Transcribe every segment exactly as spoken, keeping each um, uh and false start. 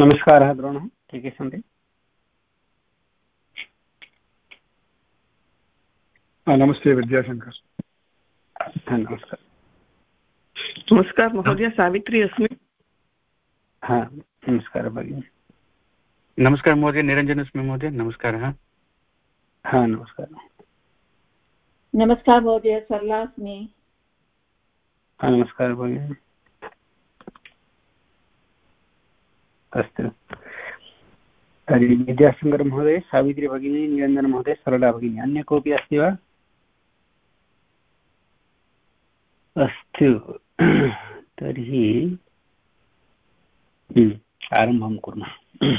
नमस्कारः द्रोणः, के के सन्ति? नमस्ते विद्याशङ्कर। नमस्कार नमस्कार महोदय, सावित्री अस्मि। हा नमस्कारः भगिनी। नमस्कार महोदय, निरञ्जन अस्मि महोदय। नमस्कारः। हा नमस्कारः। नमस्कार महोदय, सरला अस्मि। हा नमस्कारः भगिनी। अस्तु तर्हि विद्याशङ्कर महोदय, सावित्री भगिनी, निरञ्जन महोदय, सरला भगिनी, अन्य कोऽपि अस्ति वा? अस्तु तर्हि आरम्भं कुर्मः।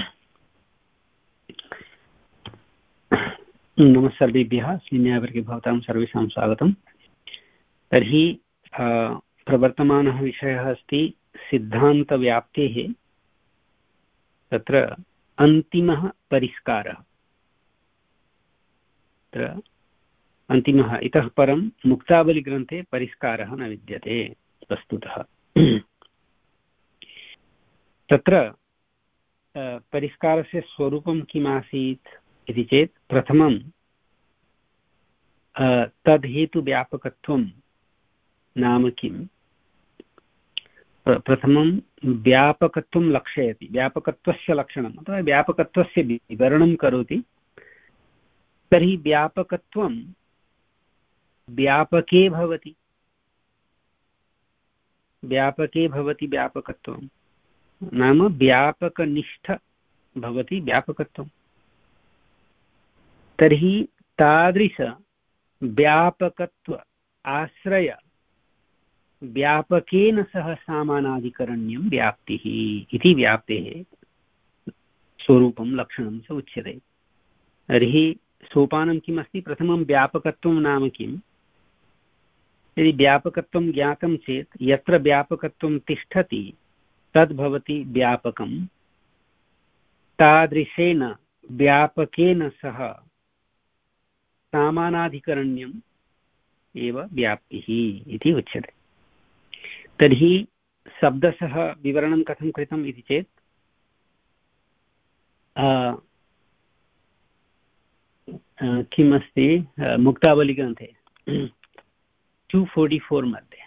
नमः सर्वेभ्यः, अस्मिन् भवतां सर्वेषां स्वागतं। तर्हि प्रवर्तमानः विषयः अस्ति सिद्धान्तव्याप्तेः तत्र अन्तिमः परिष्कारः। तत्र अन्तिमः, इतः परं मुक्तावलीग्रन्थे परिष्कारः न विद्यते वस्तुतः। तत्र परिष्कारस्य स्वरूपं किमासीत् इति चेत् प्रथमं तद्हेतुव्यापकत्वं नाम किम्? प्रथमं व्यापकत्वं लक्षयति, व्यापकत्वस्य लक्षणम् अथवा व्यापकत्वस्य विवरणं करोति। तर्हि व्यापकत्वं व्यापके भवति, व्यापके भवति व्यापकत्वं नाम व्यापकनिष्ठ भवति व्यापकत्वं। तर्हि तादृश व्यापकत्व आश्रय व्यापकेन सह सामानाधिकरण्यं व्याप्तिः इति व्याप्तेः स्वरूपं लक्षणं च उच्यते। तर्हि सोपानं किम् अस्ति? प्रथमं व्यापकत्वं नाम किम्? यदि व्यापकत्वं ज्ञातं चेत् यत्र व्यापकत्वं तिष्ठति तद्भवति व्यापकं। तादृशेन व्यापकेन सह सामानाधिकरण्यम् एव व्याप्तिः इति उच्यते। तर्हि शब्दशः विवरणं कथं कृतम् इति चेत् किम् अस्ति मुक्तावलीग्रन्थे टु फोर्टि फोर् मध्ये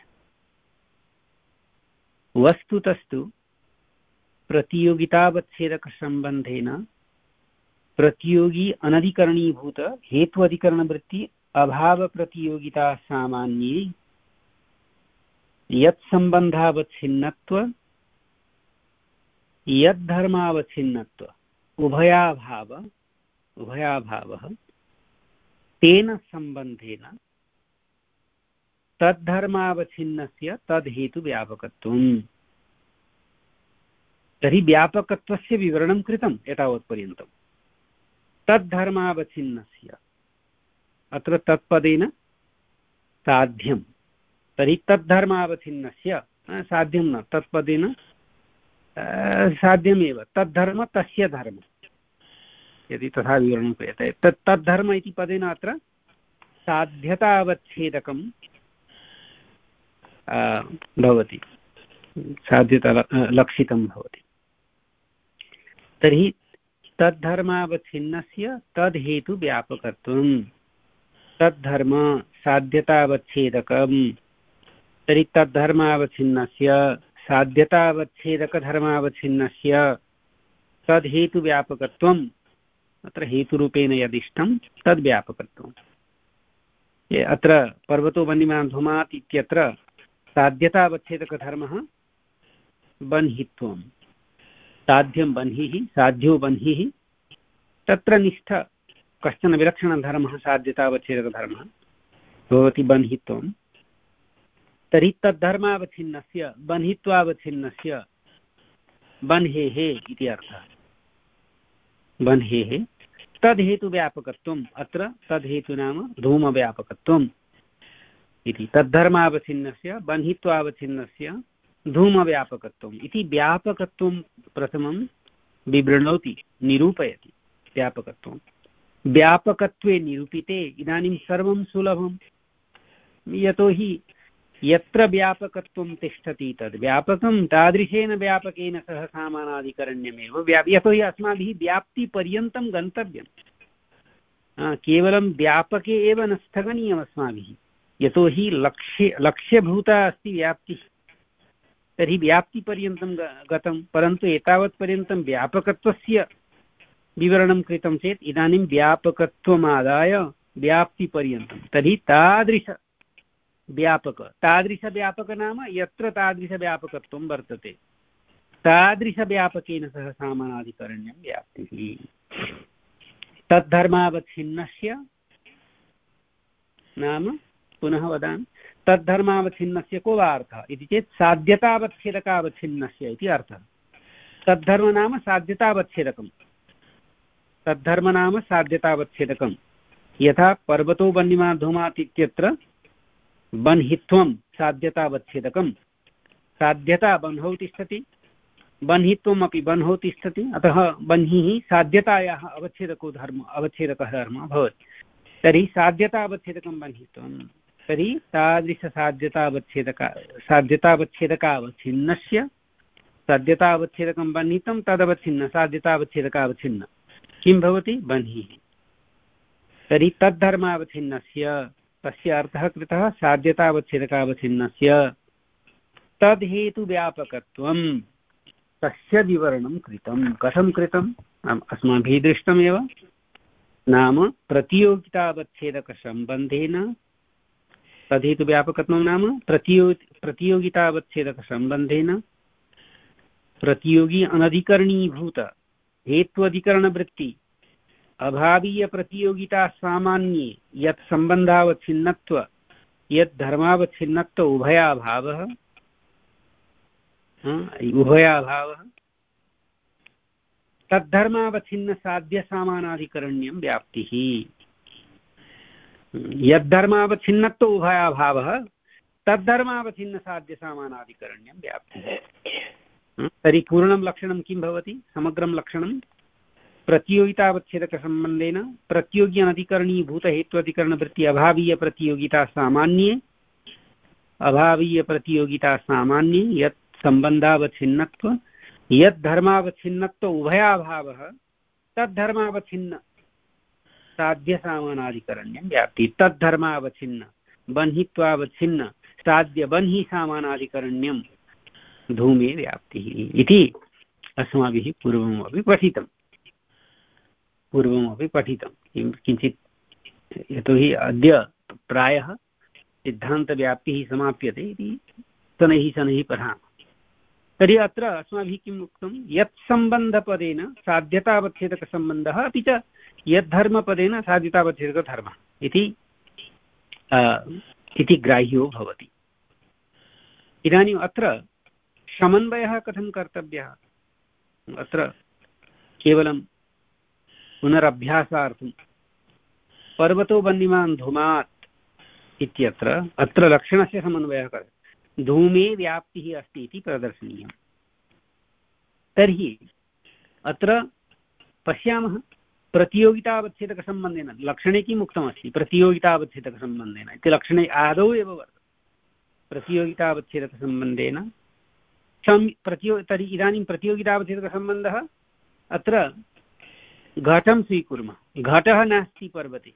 वस्तुतस्तु प्रतियोगितावच्छेदकसम्बन्धेन प्रतियोगी अनधिकरणीभूत हेत्वधिकरणवृत्ति अभावप्रतियोगिता सामान्ये यत्सम्बन्धावच्छिन्नत्व यद्धर्मावच्छिन्नत्व उभयाभाव उभयाभावः तेन सम्बन्धेन तद्धर्मावच्छिन्नस्य तद्हेतुव्यापकत्वम्। तर्हि व्यापकत्वस्य विवरणं कृतम् एतावत्पर्यन्तं। तद्धर्मावच्छिन्नस्य अत्र तत्पदेन साध्यं। तर्हि तद्धर्मावच्छिन्नस्य साध्यं न, तत्पदेन साध्यमेव। तद्धर्म तस्य धर्म यदि तथा विवरणं क्रियते तत् तद्धर्म इति पदेन अत्र साध्यतावच्छेदकं भवति, साध्यता लक्षितं भवति। तर्हि तद्धर्मावच्छिन्नस्य तद्हेतुव्यापकत्वं, तद्धर्म साध्यतावच्छेदकं। तर्हि तद्धर्मावच्छिन्नस्य साध्यतावच्छेदकधर्मावच्छिन्नस्य तद्हेतुव्यापकत्वम् अत्र हेतुरूपेण यदिष्टं तद्व्यापकत्वम्। अत्र पर्वतो वह्निमान् धूमात् इत्यत्र साध्यतावच्छेदकधर्मः बन्हित्वं। साध्यं बन्हिः, साध्यो बन्हिः, तत्र निष्ठ कश्चन विलक्षणधर्मः साध्यतावच्छेदकधर्मः भवति बन्हित्वं। तर्हि तद्धर्मावच्छिन्नस्य बन्हित्वावच्छिन्नस्य बन्हेः इति अर्थः। बन्हेः तद्हेतुव्यापकत्वम्, अत्र तद्हेतु नाम धूमव्यापकत्वम् इति। तद्धर्मावच्छिन्नस्य बन्हित्वावच्छिन्नस्य धूमव्यापकत्वम् इति व्यापकत्वं प्रथमं विवृणोति, निरूपयति। व्यापकत्वं व्यापकत्वे निरूपिते इदानीं सर्वं सुलभं। यतोहि यत्र व्यापकत्वं तिष्ठति तद् व्यापकं तादृशेन व्यापकेन सह सामानाधिकरण्यमेव व्या यतोहि अस्माभिः व्याप्तिपर्यन्तं गन्तव्यं, केवलं व्यापके एव न स्थगनीयम् अस्माभिः, यतोहि लक्ष्ये लक्ष्यभूता अस्ति व्याप्तिः। तर्हि व्याप्तिपर्यन्तं गतं, परन्तु एतावत्पर्यन्तं व्यापकत्वस्य विवरणं कृतं चेत् इदानीं व्यापकत्वमादाय व्याप्तिपर्यन्तं, तर्हि तादृश व्यापक तादृशव्यापक नाम यत्र तादृशव्यापकत्वं वर्तते, तादृशव्यापकेन सह सामानाधिकरण्यं व्याप्तिः। तद्धर्मावच्छिन्नस्य नाम पुनः वदामि, तद्धर्मावच्छिन्नस्य को वा अर्थः इति चेत् साध्यतावच्छेदकावच्छिन्नस्य इति अर्थः। तद्धर्म नाम साध्यतावच्छेदकं, तद्धर्म नाम साध्यतावच्छेदकं। यथा पर्वतो वह्निमान् धूमात् इत्यत्र बन्हित्वं साध्यतावच्छेदकं, साध्यता बन्हौ तिष्ठति, बन्हित्वमपि बन्हौ तिष्ठति, अतः बन्हिः साध्यतायाः अवच्छेदको धर्म अवच्छेदकः धर्मः भवति। तर्हि साध्यतावच्छेदकं बन्हित्वं, तर्हि तादृशसाध्यतावच्छेदका साध्यतावच्छेदकावच्छिन्नस्य साध्यतावच्छेदकं बन्हितं तदवच्छिन्न साध्यतावच्छेदकावच्छिन्न किं भवति बन्हिः। तर्हि तद्धर्मावच्छिन्नस्य तस्य अर्थः कृतः साध्यतावच्छेदकावच्छिन्नस्य तद्हेतुव्यापकत्वं तस्य विवरणं कृतं। कथं कृतम् अस्माभिः दृष्टमेव, नाम प्रतियोगितावच्छेदकसम्बन्धेन तद्हेतुव्यापकत्वं नाम प्रतियो प्रतियोगितावच्छेदकसम्बन्धेन प्रतियोगी अनधिकरणीभूत हेत्वधिकरणवृत्ति अभावीय प्रतियोगिता सामान्ये यत् सम्बन्धावच्छिन्नत्व यत् धर्मावच्छिन्नत्व उभयाभावः उभयाभावः तद्धर्मावच्छिन्न साध्य सामानाधिकरण्यं व्याप्तिः। यद्धर्मावच्छिन्नत्व उभयाभावः तद्धर्मावच्छिन्न साध्य सामानाधिकरण्यं व्याप्तिः। तर्हि पूर्णं लक्षणं किं भवति, समग्रं लक्षणं प्रतियोगितावच्छेदकसम्बन्धेन प्रतियोगी अनधिकरणीभूतहेत्वधिकरणवृत्ति अभावीय प्रतियोगिता सामान्ये अभावीय प्रतियोगिता सामान्ये यत् सम्बन्धावच्छिन्नत्व यत् धर्मावच्छिन्नत्व उभयाभावः तद्धर्मावच्छिन्न साध्य सामानाधिकरण्यं व्याप्ति। तद्धर्मावच्छिन्न बन्हित्वावच्छिन्न साध्य बन्हि सामानाधिकरण्यं धूमे व्याप्तिः इति अस्माभिः पूर्वमपि पठितं पूर्वमपि पठितं किञ्चित्, यतोहि अद्य प्रायः सिद्धान्तव्याप्तिः समाप्यते इति शनैः शनैः पठामः। तर्हि अत्र अस्माभिः किम् उक्तं, यत् सम्बन्धपदेन साध्यतावच्छेदकसम्बन्धः अपि च यद्धर्मपदेन साध्यतावच्छेदकधर्मः इति इति ग्राह्यो भवति। इदानीम् अत्र समन्वयः कथं कर्तव्यः, अत्र केवलं पुनरभ्यासार्थं पर्वतो वह्निमान् धूमात् इत्यत्र अत्र लक्षणस्य समन्वयः कर्तव्यः, धूमे व्याप्तिः अस्ति इति प्रदर्शनीयम्। तर्हि अत्र पश्यामः प्रतियोगितावच्छेदकसम्बन्धेन लक्षणे किम् उक्तमस्ति, प्रतियोगितावच्छेदकसम्बन्धेन इति लक्षणे आदौ एव वर्तते। प्रतियोगितावच्छेदकसम्बन्धेन सम् प्रतियो तर्हि इदानीं प्रतियोगितावच्छेदकसम्बन्धः अत्र घटं स्वीकुर्मः, घटः नास्ति पर्वते,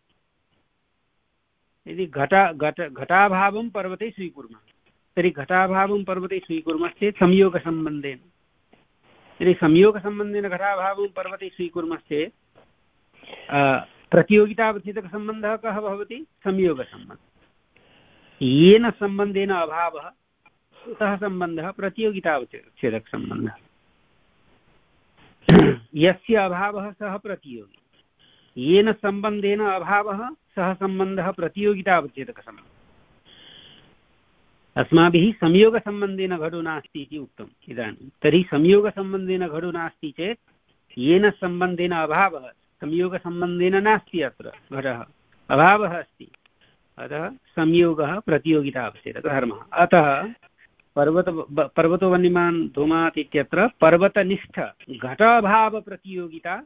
यदि घट घट घटाभावं पर्वते स्वीकुर्मः तर्हि घटाभावं पर्वते स्वीकुर्मश्चेत् संयोगसम्बन्धेन, यदि संयोगसम्बन्धेन घटाभावं पर्वते स्वीकुर्मश्चेत् प्रतियोगितावच्छेदकसम्बन्धः कः भवति, संयोगसम्बन्धः। येन सम्बन्धेन अभावः सः सम्बन्धः प्रतियोगितावच्छेदकसम्बन्धः, यस्य अभावः सः प्रतियोगी, येन सम्बन्धेन अभावः सः सम्बन्धः प्रतियोगितावच्छेदकसम्बन्धः। अस्माभिः संयोगसम्बन्धेन घटो नास्ति इति उक्तम् इदानीं। तर्हि संयोगसम्बन्धेन घटो नास्ति चेत् येन सम्बन्धेन अभावः, संयोगसम्बन्धेन नास्ति अत्र घटः, अभावः अस्ति, अतः संयोगः प्रतियोगितावच्छेदकधर्मः। अतः पर्वत पर्वतो वह्निमान् धूमात् इत्यत्र पर्वतनिष्ठ घटाभावप्रतियोगिता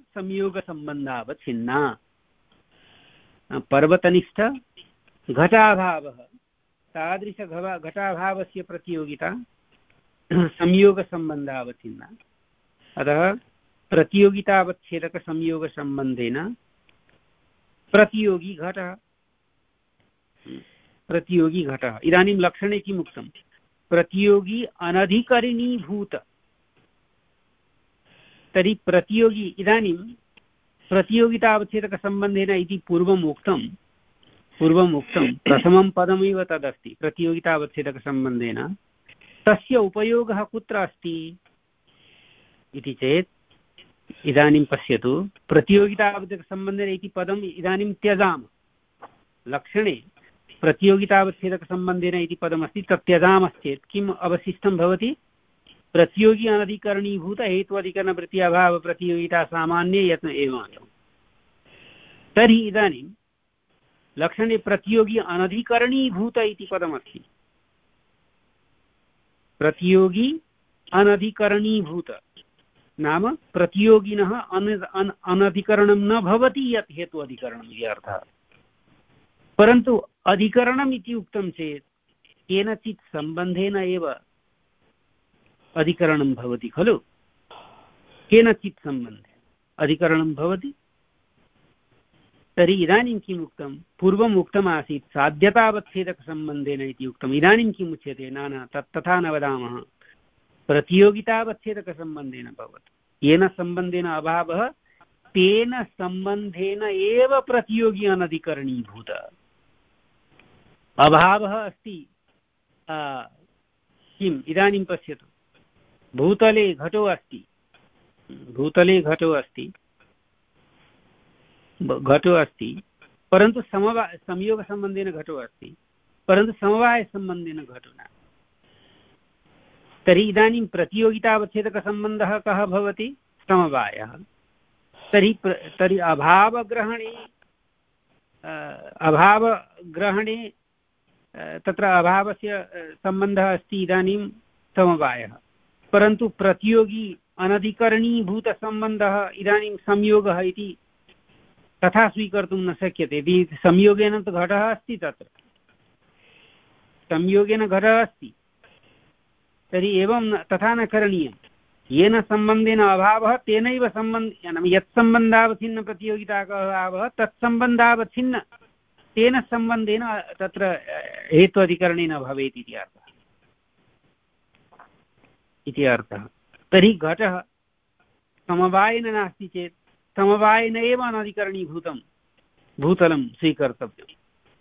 संयोगसम्बन्धावच्छिन्ना। पर्वतनिष्ठ घटाभावः तादृशघवा घटाभावस्य प्रतियोगिता संयोगसम्बन्धावच्छिन्ना। अतः प्रतियोगितावच्छेदकसंयोगसम्बन्धेन प्रतियोगी घटः प्रतियोगी घटः। इदानीं लक्षणे किम् उक्तं? प्रतियोगी अनधिकरणीभूत। तर्हि प्रतियोगी इदानीं प्रतियोगितावच्छेदकसम्बन्धेन इति पूर्वम् उक्तं पूर्वम् उक्तं प्रथमं पदमेव तदस्ति प्रतियोगितावच्छेदकसम्बन्धेन। तस्य उपयोगः कुत्र अस्ति इति चेत् इदानीं पश्यतु, प्रतियोगितावच्छेदकसम्बन्धेन इति पदम् इदानीं त्यजामः। लक्षणे प्रतियोगितावच्छेदकसम्बन्धेन इति पदमस्ति, तत् त्यजामश्चेत् किम् अवशिष्टं भवति? प्रतियोगी अनधिकरणीभूत हेत्वाधिकरणवृत्ति अभाव प्रतियोगिता सामान्ये यत् एवं। तर्हि इदानीं लक्षणे प्रतियोगी अनधिकरणीभूत इति पदमस्ति। प्रतियोगी अनधिकरणीभूत नाम प्रतियोगिनः अन अनधिकरणं न भवति यत् हेतु अधिकरणम् इति अर्थः। परन्तु अधिकरणम् इति उक्तं चेत् केनचित् सम्बन्धेन एव अधिकरणं भवति खलु। केनचित् सम्बन्धेन अधिकरणं भवति। तर्हि इदानीं किम् उक्तं? पूर्वम् उक्तमासीत् साध्यतावच्छेदकसम्बन्धेन इति उक्तम्। इदानीं किम् उच्यते? न न तत् तथा न वदामः। प्रतियोगितावच्छेदकसम्बन्धेन भवति। येन सम्बन्धेन अभावः तेन सम्बन्धेन एव प्रतियोगी अनधिकरणीभूत। अभावः अस्ति किम्? इदानीं पश्यतु, भूतले घटो अस्ति भूतले घटो अस्ति घटो अस्ति परन्तु समवा संयोगसम्बन्धेन घटो अस्ति, परन्तु समवायसम्बन्धेन घटो न। तर्हि इदानीं प्रतियोगितावच्छेदकसम्बन्धः कः भवति? समवायः। तर्हि तर्हि अभावग्रहणे अभावग्रहणे तत्र अभावस्य सम्बन्धः अस्ति इदानीं समवायः, परन्तु प्रतियोगी अनधिकरणीभूतसम्बन्धः इदानीं संयोगः इति तथा स्वीकर्तुं न शक्यते। यदि संयोगेन तु घटः अस्ति, तत्र संयोगेन घटः अस्ति, तर्हि एवं तथा न करणीयं। येन सम्बन्धेन अभावः तेनैव सम्बन्ध यत् सम्बन्धावच्छिन्न प्रतियोगिता अभावः तत्सम्बन्धावच्छिन्न तेन सम्बन्धेन तत्र हेत्वाधिकरणेन भवेत् इति अर्थः इति अर्थः। तर्हि घटः समवायेन नास्ति चेत् समवायेन एव अनधिकरणीभूतं भूतलं स्वीकर्तव्यं।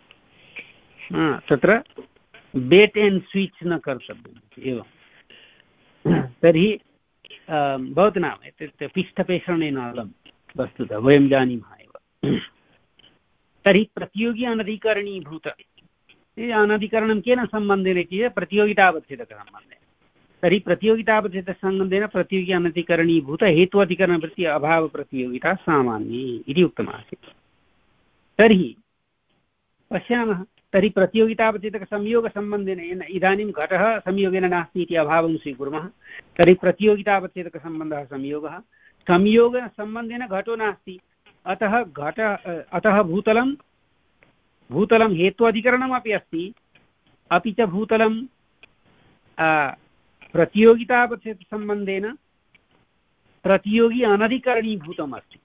तत्र बेट् एण्ड् स्विच् न कर्तव्यम् एवं। तर्हि भवतु नाम इत्युक्ते पिष्ठपेषणेन अलं वस्तुतः वयं जानीमः एव। तर्हि प्रतियोगी अनधिकरणीभूत। अनधिकरणं केन सम्बन्धेन इति प्रतियोगितावच्छेदकसम्बन्धेन। तर्हि प्रतियोगितावच्छेदकसम्बन्धेन प्रतियोगी अनधिकरणीभूत हेत्वाधिकरणवृत्ति अभावप्रतियोगिता सामान्ये इति उक्तमासीत्। तर्हि पश्यामः, तर्हि प्रतियोगितावच्छेदकसंयोगसम्बन्धेन इदानीं घटः संयोगेन नास्ति इति अभावं स्वीकुर्मः। तर्हि प्रतियोगितावच्छेदकसम्बन्धः संयोगः। संयोगसम्बन्धेन घटो नास्ति, अतः घट अतः भूतलं भूतलं हेत्वाधिकरणमपि अस्ति, अपि च भूतलं प्रतियोगितावच्छेदसम्बन्धेन प्रतियोगी अनधिकरणीभूतम् अस्ति।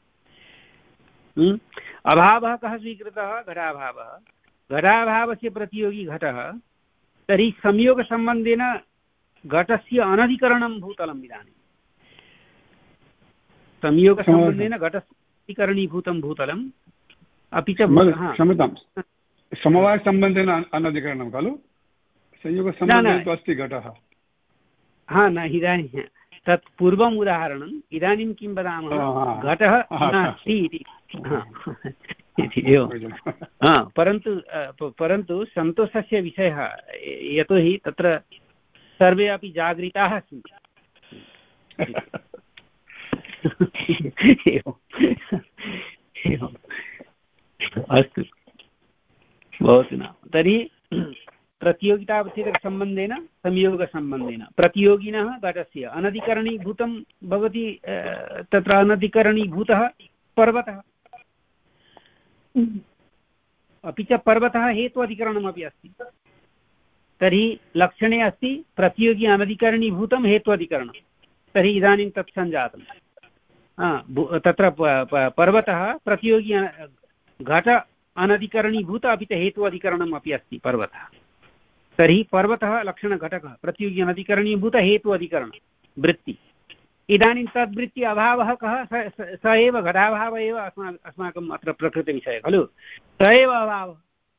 अभावः कः स्वीकृतः? घटाभावः। घटाभावस्य प्रतियोगी घटः। तर्हि संयोगसम्बन्धेन घटस्य अनधिकरणं भूतलम्। इदानीं संयोगसम्बन्धेन घटस्य अनधिकरणीभूतं भूतलम्, अपि च क्षम्यतां, समवायसम्बन्धेन अनधिकरणं खलु? संयोगसम्बन्धेन तु अस्ति घटः। हा न, इदानीं तत् पूर्वम् उदाहरणम्। इदानीं किं वदामः? घटः नास्ति इति एवं। हा, परन्तु परन्तु सन्तोषस्य विषयः, यतोहि तत्र सर्वे अपि जागरिताः सन्ति। अस्तु, भवतु नाम। तर्हि प्रतियोगितावच्छेदकसम्बन्धेन संयोगसम्बन्धेन प्रतियोगिनः घटस्य अनधिकरणीभूतं भवति। तत्र अनधिकरणीभूतः पर्वतः, अपि च पर्वतः हेत्वाधिकरणमपि अस्ति। तर्हि लक्षणे अस्ति प्रतियोगी अनधिकरणीभूतं हेत्वधिकरणं, तर्हि इदानीं तत् सञ्जातं। तत्र पर्वतः प्रतियोगी घट अनधिकरणीभूत अपि च हेत्वधिकरणम् अपि अस्ति पर्वतः। तर्हि पर्वतः लक्षणघटकः प्रतियोगी अनधिकरणीभूत हेत्वधिकरणं वृत्ति। इदानीं तद्वृत्ति अभावः कः? स स एव घटाभावः एव अस्मा अस्माकम् अत्र प्रकृतिविषयः खलु, स एव अभावः।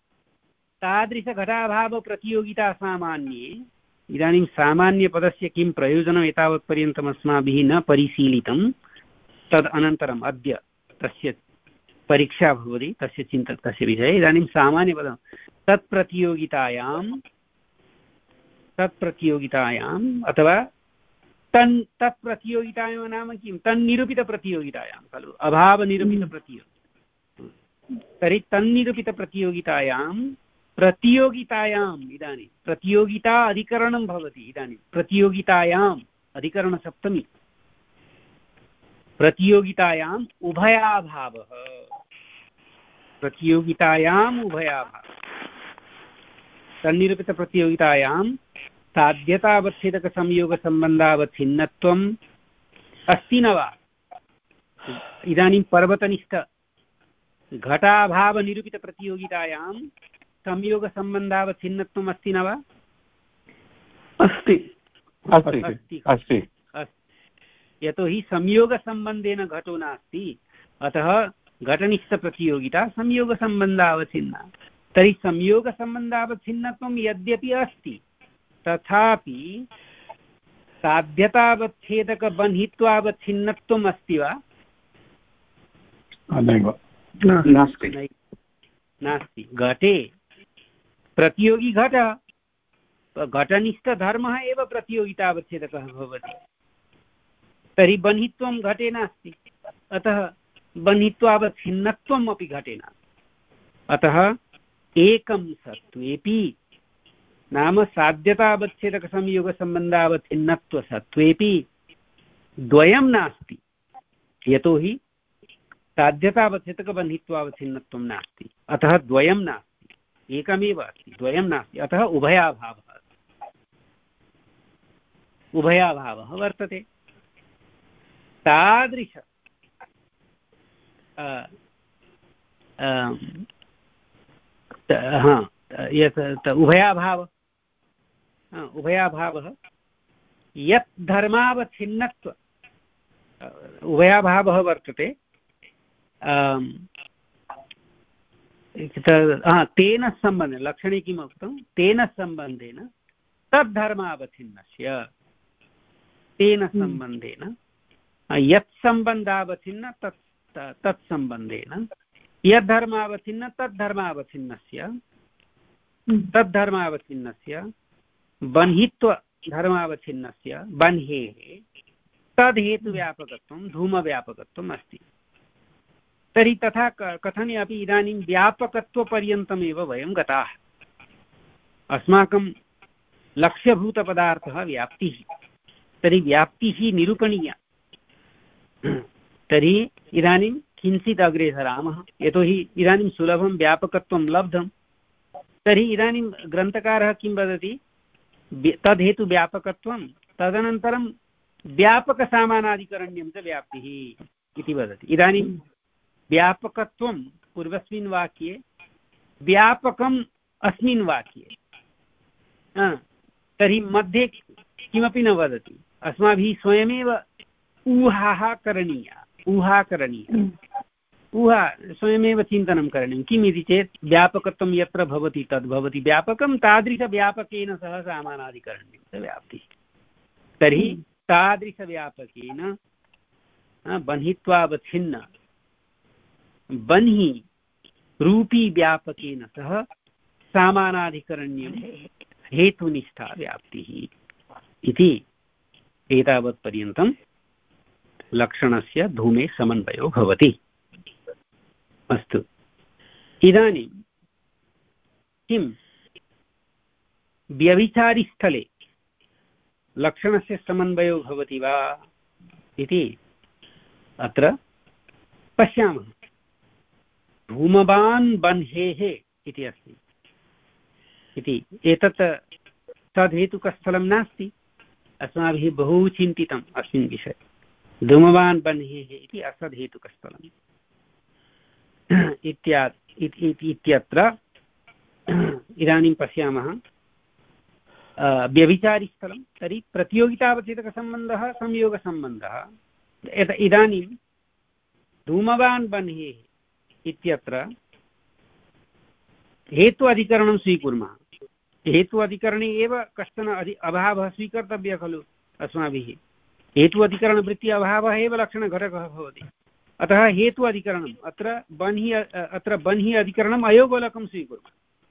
तादृशघटाभावप्रतियोगिता सामान्ये, इदानीं सामान्यपदस्य किं प्रयोजनम् एतावत्पर्यन्तम् अस्माभिः न परिशीलितं, तद् अनन्तरम् अद्य तस्य परीक्षा भवति, तस्य चिन्ता तस्य विषये। इदानीं सामान्यपदं तत्प्रतियोगितायां तत्प्रतियोगितायाम् अथवा तन् तत्प्रतियोगितायां नाम किं? तन्निरूपितप्रतियोगितायां खलु, अभावनिरूपितप्रतियोगिता। तर्हि तन्निरूपितप्रतियोगितायां प्रतियोगितायाम् इदानीं प्रतियोगिता अधिकरणं भवति। इदानीं प्रतियोगितायाम् अधिकरणसप्तमी, प्रतियोगितायाम् उभयाभावः, प्रतियोगितायाम् उभयाभावः। तन्निरूपितप्रतियोगितायां साध्यतावच्छेदकसंयोगसम्बन्धावच्छिन्नत्वम् अस्ति न वा? इदानीं पर्वतनिष्ठ घटाभावनिरूपितप्रतियोगितायां संयोगसम्बन्धावच्छिन्नत्वम् अस्ति न वा? अस्ति अस्ति अस्ति। यतोहि संयोगसम्बन्धेन घटो नास्ति, अतः घटनिष्ठप्रतियोगिता संयोगसम्बन्धावच्छिन्ना। तर्हि संयोगसम्बन्धावच्छिन्नत्वं यद्यपि अस्ति, तथापि साध्यतावच्छेदकबन्धित्वावच्छिन्नत्वम् अस्ति वा? नास्ति नास्ति। घटे प्रतियोगी घटः, घटनिष्ठधर्मः एव प्रतियोगितावच्छेदकः भवति। तर्हि बन्धित्वं घटे नास्ति, अतः बन्धित्वावच्छिन्नत्वम् अपि घटे नास्ति। अतः एकं सत्त्वेपि, नाम साध्यतावच्छेदकसंयोगसम्बन्धावच्छिन्नत्वसत्त्वेपि द्वयं नास्ति, यतोहि साध्यतावच्छेदकबन्धित्वावच्छिन्नत्वं नास्ति, अतः द्वयं नास्ति, एकमेव अस्ति, द्वयं नास्ति, अतः उभयाभावः उभयाभावः वर्तते। तादृश हा यत् उभयाभावः उभयाभावः यत् धर्मावच्छिन्नत्व उभयाभावः वर्तते, तेन सम्बन्धेन, लक्षणे किम् उक्तं? तेन सम्बन्धेन तद्धर्मावच्छिन्नस्य, तेन सम्बन्धेन यत् सम्बन्धावच्छिन्न तत् तत्सम्बन्धेन, यद्धर्मावच्छिन्न तद्धर्मावच्छिन्नस्य, तद्धर्मावच्छिन्नस्य बन्हित्वधर्मावच्छिन्नस्य बन्हेः तद्हेतुव्यापकत्वं धूमव्यापकत्वम् अस्ति। तर्हि तथा कथने अपि इदानीं व्यापकत्वपर्यन्तमेव वयं गताः। अस्माकं लक्ष्यभूतपदार्थः व्याप्तिः, तर्हि व्याप्तिः निरूपणीया। तर्हि इदानीं किञ्चित् अग्रे सरामः, यतोहि इदानीं सुलभं व्यापकत्वं लब्धं। तर्हि इदानीं ग्रन्थकारः किं वदति? तद्हेतुव्यापकत्वं, तदनन्तरं व्यापकसामानाधिकरण्यं च व्याप्तिः इति वदति। इदानीं व्यापकत्वं पूर्वस्मिन् वाक्ये, व्यापकम् अस्मिन् वाक्ये, तर्हि मध्ये किमपि न वदति। अस्माभिः स्वयमेव ऊहाः करणीया ऊहा करणीया ऊहा स्वयमेव चिन्तनं करणीयं। किम् इति चेत् व्यापकत्वं यत्र भवति तद्भवति व्यापकं, तादृशव्यापकेन सह सामानाधिकरण्यं च व्याप्तिः। तर्हि तादृशव्यापकेन बन्हित्वावच्छिन्न बन्हि रूपी व्यापकेन सह सामानाधिकरण्यं हेतुनिष्ठा व्याप्तिः इति एतावत्पर्यन्तं लक्षणस्य धूमे समन्वयो भवति। अस्तु, इदानीं किं व्यभिचारिस्थले लक्षणस्य समन्वयो भवति वा इति अत्र पश्यामः। धूमवान् बन्हेः इति अस्ति इति एतत् तद्धेतुकस्थलं नास्ति। अस्माभिः बहु चिन्तितम् अस्मिन् विषये। धूमवान् बह्नेः इति असद्धेतुकस्थलम् इत्यत्र इदानीं पश्यामः व्यभिचारिस्थलं। तर्हि प्रतियोगितावच्छेदकसम्बन्धः संयोगसम्बन्धः। इदानीं धूमवान् बह्नेः इत्यत्र हेतु अधिकरणं स्वीकुर्मः। हेतु अधिकरणे एव कश्चन अधि अभावः स्वीकर्तव्यः खलु अस्माभिः। हेतु अधिकरणवृत्ति अभावः एव लक्षणघटकः भवति। अतः हेतु अधिकरणम् अत्र बन्हि अत्र बन्हि अधिकरणम् अयोगोलकं स्वीकुर्मः।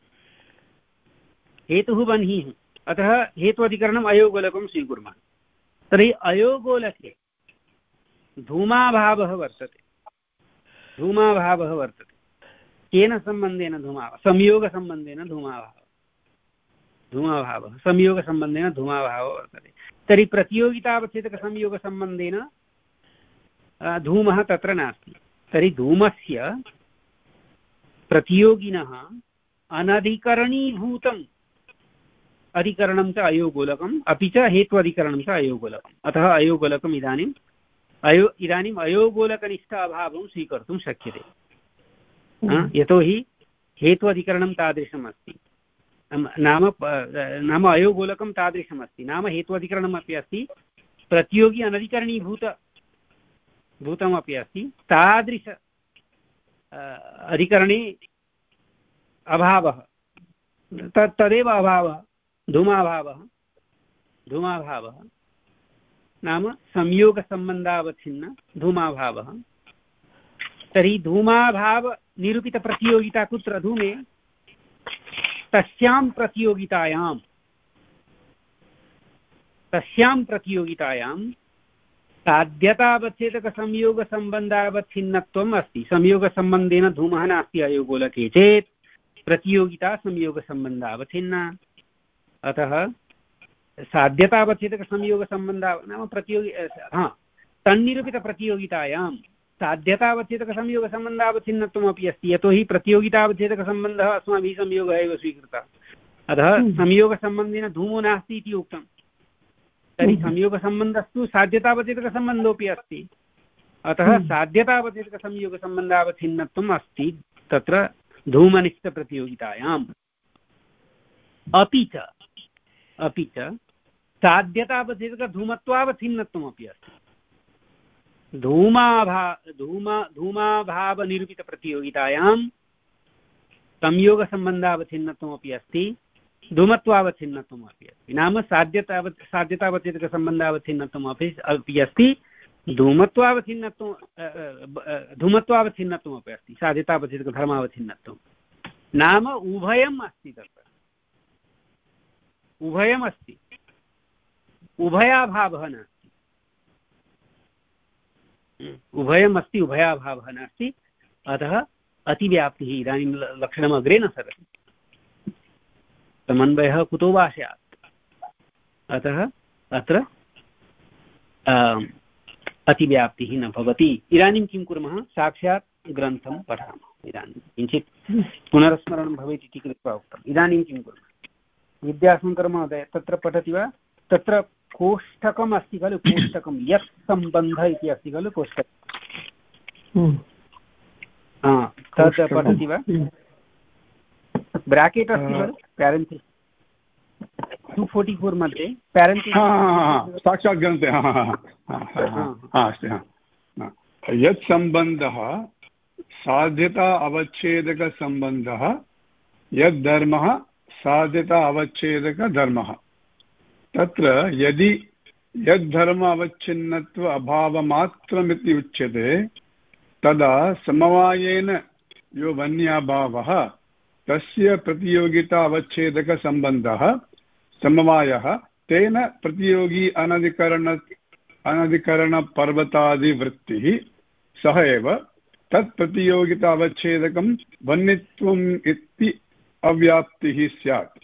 हेतुः बन्हिः, अतः हेतु अधिकरणम् अयोगोलकं स्वीकुर्मः। तर्हि अयोगोलके धूमाभावः वर्तते। धूमाभावः वर्तते केन सम्बन्धेन? धूमाभावः संयोगसम्बन्धेन धूमाभावः धूमाभावः संयोगसम्बन्धेन धूमाभावः वर्तते। तर्हि प्रतियोगितावच्छेदकसंयोगसम्बन्धेन धूमः तत्र नास्ति। तर्हि धूमस्य प्रतियोगिनः अनधिकरणीभूतम् अधिकरणं च अयोगोलकम्, अपि च हेतु अधिकरणं च अयोगोलकम्। अतः अयोगोलकम् इदानीम् अयो इदानीम् अयोगोलकनिष्ठ अभावं स्वीकर्तुं शक्यते। यतोहि हेतु अधिकरणं तादृशम् अस्ति, नाम नाम अयोगोलकं तादृशमस्ति, नाम हेतु अधिकरणमपि अस्ति, प्रतियोगी अनधिकरणीभूत भूतमपि अस्ति। तादृश अधिकरणे अभावः तत् तदेव अभावः धूमाभावः। धूमाभावः नाम संयोगसम्बन्धावच्छिन्न धूमाभावः। तर्हि धूमाभावनिरूपितप्रतियोगिता कुत्र? धूमे। तस्यां प्रतियोगितायां तस्यां प्रतियोगितायां साध्यतावच्छेदकसंयोगसम्बन्धावच्छिन्नत्वम् अस्ति। संयोगसम्बन्धेन धूमः नास्ति अयोगोलके चेत् प्रतियोगिता संयोगसम्बन्धावच्छिन्ना। अतः साध्यतावच्छेदकसंयोगसम्बन्धा नाम प्रतियोगि हा तन्निरूपितप्रतियोगितायां साध्यतावच्छेदकसंयोगसम्बन्धावच्छिन्नत्वमपि अस्ति। यतोहि प्रतियोगितावच्छेदकसम्बन्धः अस्माभिः संयोगः एव स्वीकृतः। अतः संयोगसम्बन्धेन धूमो नास्ति इति उक्तं। तर्हि संयोगसम्बन्धस्तु साध्यतावच्छेदकसम्बन्धोऽपि अस्ति। अतः साध्यतावच्छेदकसंयोगसम्बन्धावच्छिन्नत्वम् अस्ति तत्र धूमनिष्ठप्रतियोगितायाम्। अपि च अपि च साध्यतावच्छेदकधूमत्वावच्छिन्नत्वमपि अस्ति। धूमाभा धूम धूमाभावनिरूपितप्रतियोगितायां संयोगसम्बन्धावच्छिन्नत्वमपि अस्ति, धूमत्वावच्छिन्नत्वमपि अस्ति। नाम साध्यताव साध्यतावच्छेदकसम्बन्धावच्छिन्नत्वमपि अपि अस्ति, धूमत्वावच्छिन्नत्वं धूमत्वावच्छिन्नत्वमपि अस्ति, साध्यतावच्छेदकधर्मावच्छिन्नत्वं। नाम उभयम् अस्ति तत्र, उभयमस्ति, उभयाभावः नास्ति। उभयमस्ति, उभयाभावः नास्ति। अतः अतिव्याप्तिः इदानीं लक्षणम् अग्रे न सरति। समन्वयः कुतो वा स्यात्। अतः अत्र अतिव्याप्तिः न भवति। इदानीं किं कुर्मः? साक्षात् ग्रन्थं पठामः। इदानीं किञ्चित् पुनरस्मरणं भवेत् इति कृत्वा उक्तम्। इदानीं किं कुर्मः? विद्याशङ्करमहोदय तत्र पठति वा? तत्र कोष्ठकम् अस्ति खलु, कोष्ठकं यत् सम्बन्ध इति अस्ति खलु कोष्ठकं, तत् पठति वा? ब्राकेट् अस्ति खलु, पेरेन्थिस् टु फोर्टि फोर् मध्ये पेरेन्थिस् साक्षात् ग्रन्थे अस्ति। यत् सम्बन्धः साध्यता अवच्छेदकसम्बन्धः, यद् धर्मः साध्यता अवच्छेदकधर्मः। तत्र यदि यद्धर्म अवच्छिन्नत्व अभावमात्रमिति उच्यते तदा समवायेन यो वन्याभावः तस्य प्रतियोगिता अवच्छेदकसम्बन्धः समवायः तेन प्रतियोगी अनधिकरण अनधिकरणपर्वतादिवृत्तिः सह एव तत् प्रतियोगिता अवच्छेदकं वन्यत्वम् इति अव्याप्तिः स्यात्।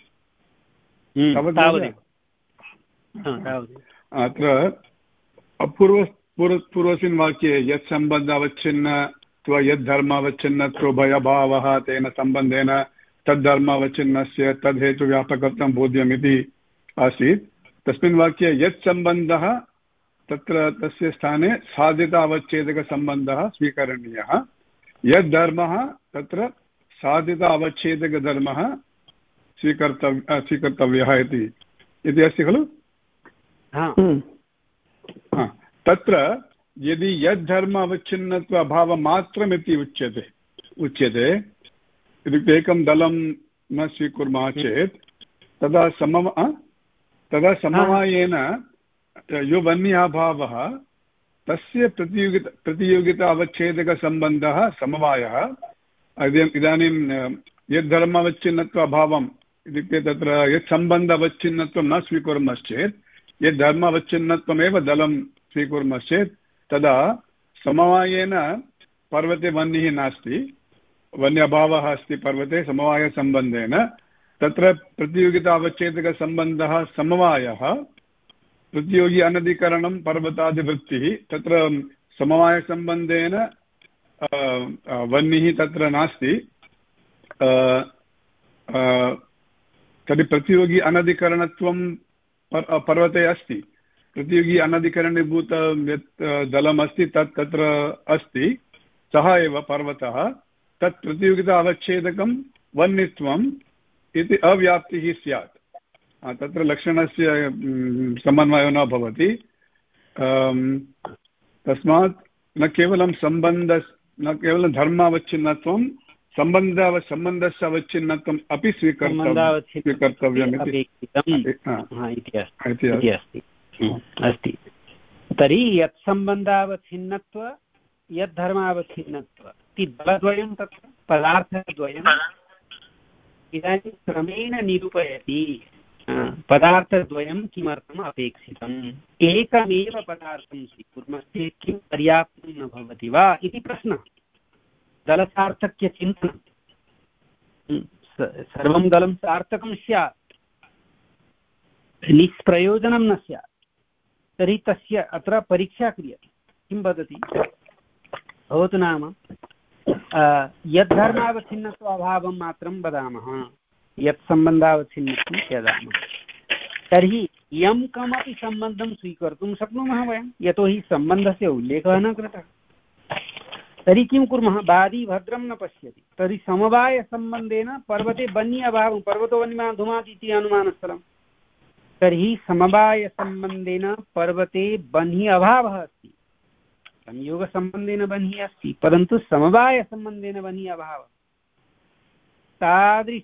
अत्र पूर्व पूर्वस्मिन् वाक्ये यत् सम्बन्धावच्छिन्न त्व यद्धर्मावच्छिन्नत्वोभयभावः तेन सम्बन्धेन तद्धर्मावच्छिन्नस्य तद्हेतुव्यापकत्वं बोध्यम् इति आसीत् तस्मिन् वाक्ये यत् सम्बन्धः तत्र तस्य स्थाने साधितावच्छेदकसम्बन्धः स्वीकरणीयः यद् धर्मः तत्र साधित अवच्छेदकधर्मः स्वीकर्तव्य स्वीकर्तव्यः इति इति अस्ति खलु तत्र यदि यद्धर्म अवच्छिन्नत्व अभावमात्रमिति उच्यते उच्यते इत्युक्ते एकं दलं न स्वीकुर्मः चेत् तदा समव तदा समवायेन यो वन्याभावः तस्य प्रतियोगिता प्रतियोगिता अवच्छेदकसम्बन्धः समवायः इदानीं यद्धर्मावच्छिन्नत्व अभावम् इत्युक्ते तत्र यत् सम्बन्ध अवच्छिन्नत्वं न स्वीकुर्मश्चेत् यद् धर्म अवच्छिन्नत्वमेव दलं स्वीकुर्मश्चेत् तदा समवायेन पर्वते वह्निः नास्ति वन्यभावः अस्ति पर्वते समवायसम्बन्धेन तत्र प्रतियोगिता अवच्छेदकसम्बन्धः समवायः प्रतियोगी अनधिकरणं पर्वतादिवृत्तिः तत्र समवायसम्बन्धेन वह्निः तत्र नास्ति तर्हि प्रतियोगी अनधिकरणत्वं पर्वते अस्ति प्रतियोगी अनधिकरणीभूत यत् दलमस्ति तत् तत्र अस्ति सः एव पर्वतः तत् प्रतियोगिता अवच्छेदकं वह्नित्वम् इति अव्याप्तिः स्यात् तत्र लक्षणस्य समन्वयो न भवति तस्मात् न केवलं सम्बन्ध न केवलं धर्मावच्छिन्नत्वं सम्बन्ध सम्बन्धस्य अवच्छिन्नत्वम् अपि स्वीकर्तव्यम् अस्ति तर्हि यत् सम्बन्धावच्छिन्नत्व यत् धर्मावच्छिन्नत्व इति दलद्वयं तत्र पदार्थद्वयम् इदानीं क्रमेण निरूपयति पदार्थद्वयं किमर्थम् अपेक्षितम् एकमेव पदार्थं स्वीकुर्मश्चेत् किं पर्याप्तं न भवति वा इति प्रश्नः दलसार्थक्यचिन्तनं सर्वं दलं सार्थकं स्यात् निष्प्रयोजनं न स्यात् तर्हि तस्य अत्र परीक्षा क्रियते किं वदति भवतु नाम यद्धर्मावच्छिन्नत्व अभावं मात्रं वदामः यत् सम्बन्धावच्छिन्नत्वं वदामः तर्हि यं कमपि सम्बन्धं स्वीकर्तुं शक्नुमः वयं यतोहि सम्बन्धस्य उल्लेखः न कृतः तर्हि किं कुर्मः वादी भद्रं न पश्यति तर्हि समवायसम्बन्धेन पर्वते वह्नि अभावं पर्वतो वह्निमा धूमात् इति अनुमानस्थलं तर्हि समवायसम्बन्धेन पर्वते वह्नि अभावः अस्ति संयोगसम्बन्धेन वह्नि अस्ति परन्तु समवायसम्बन्धेन वह्नि अभावः तादृश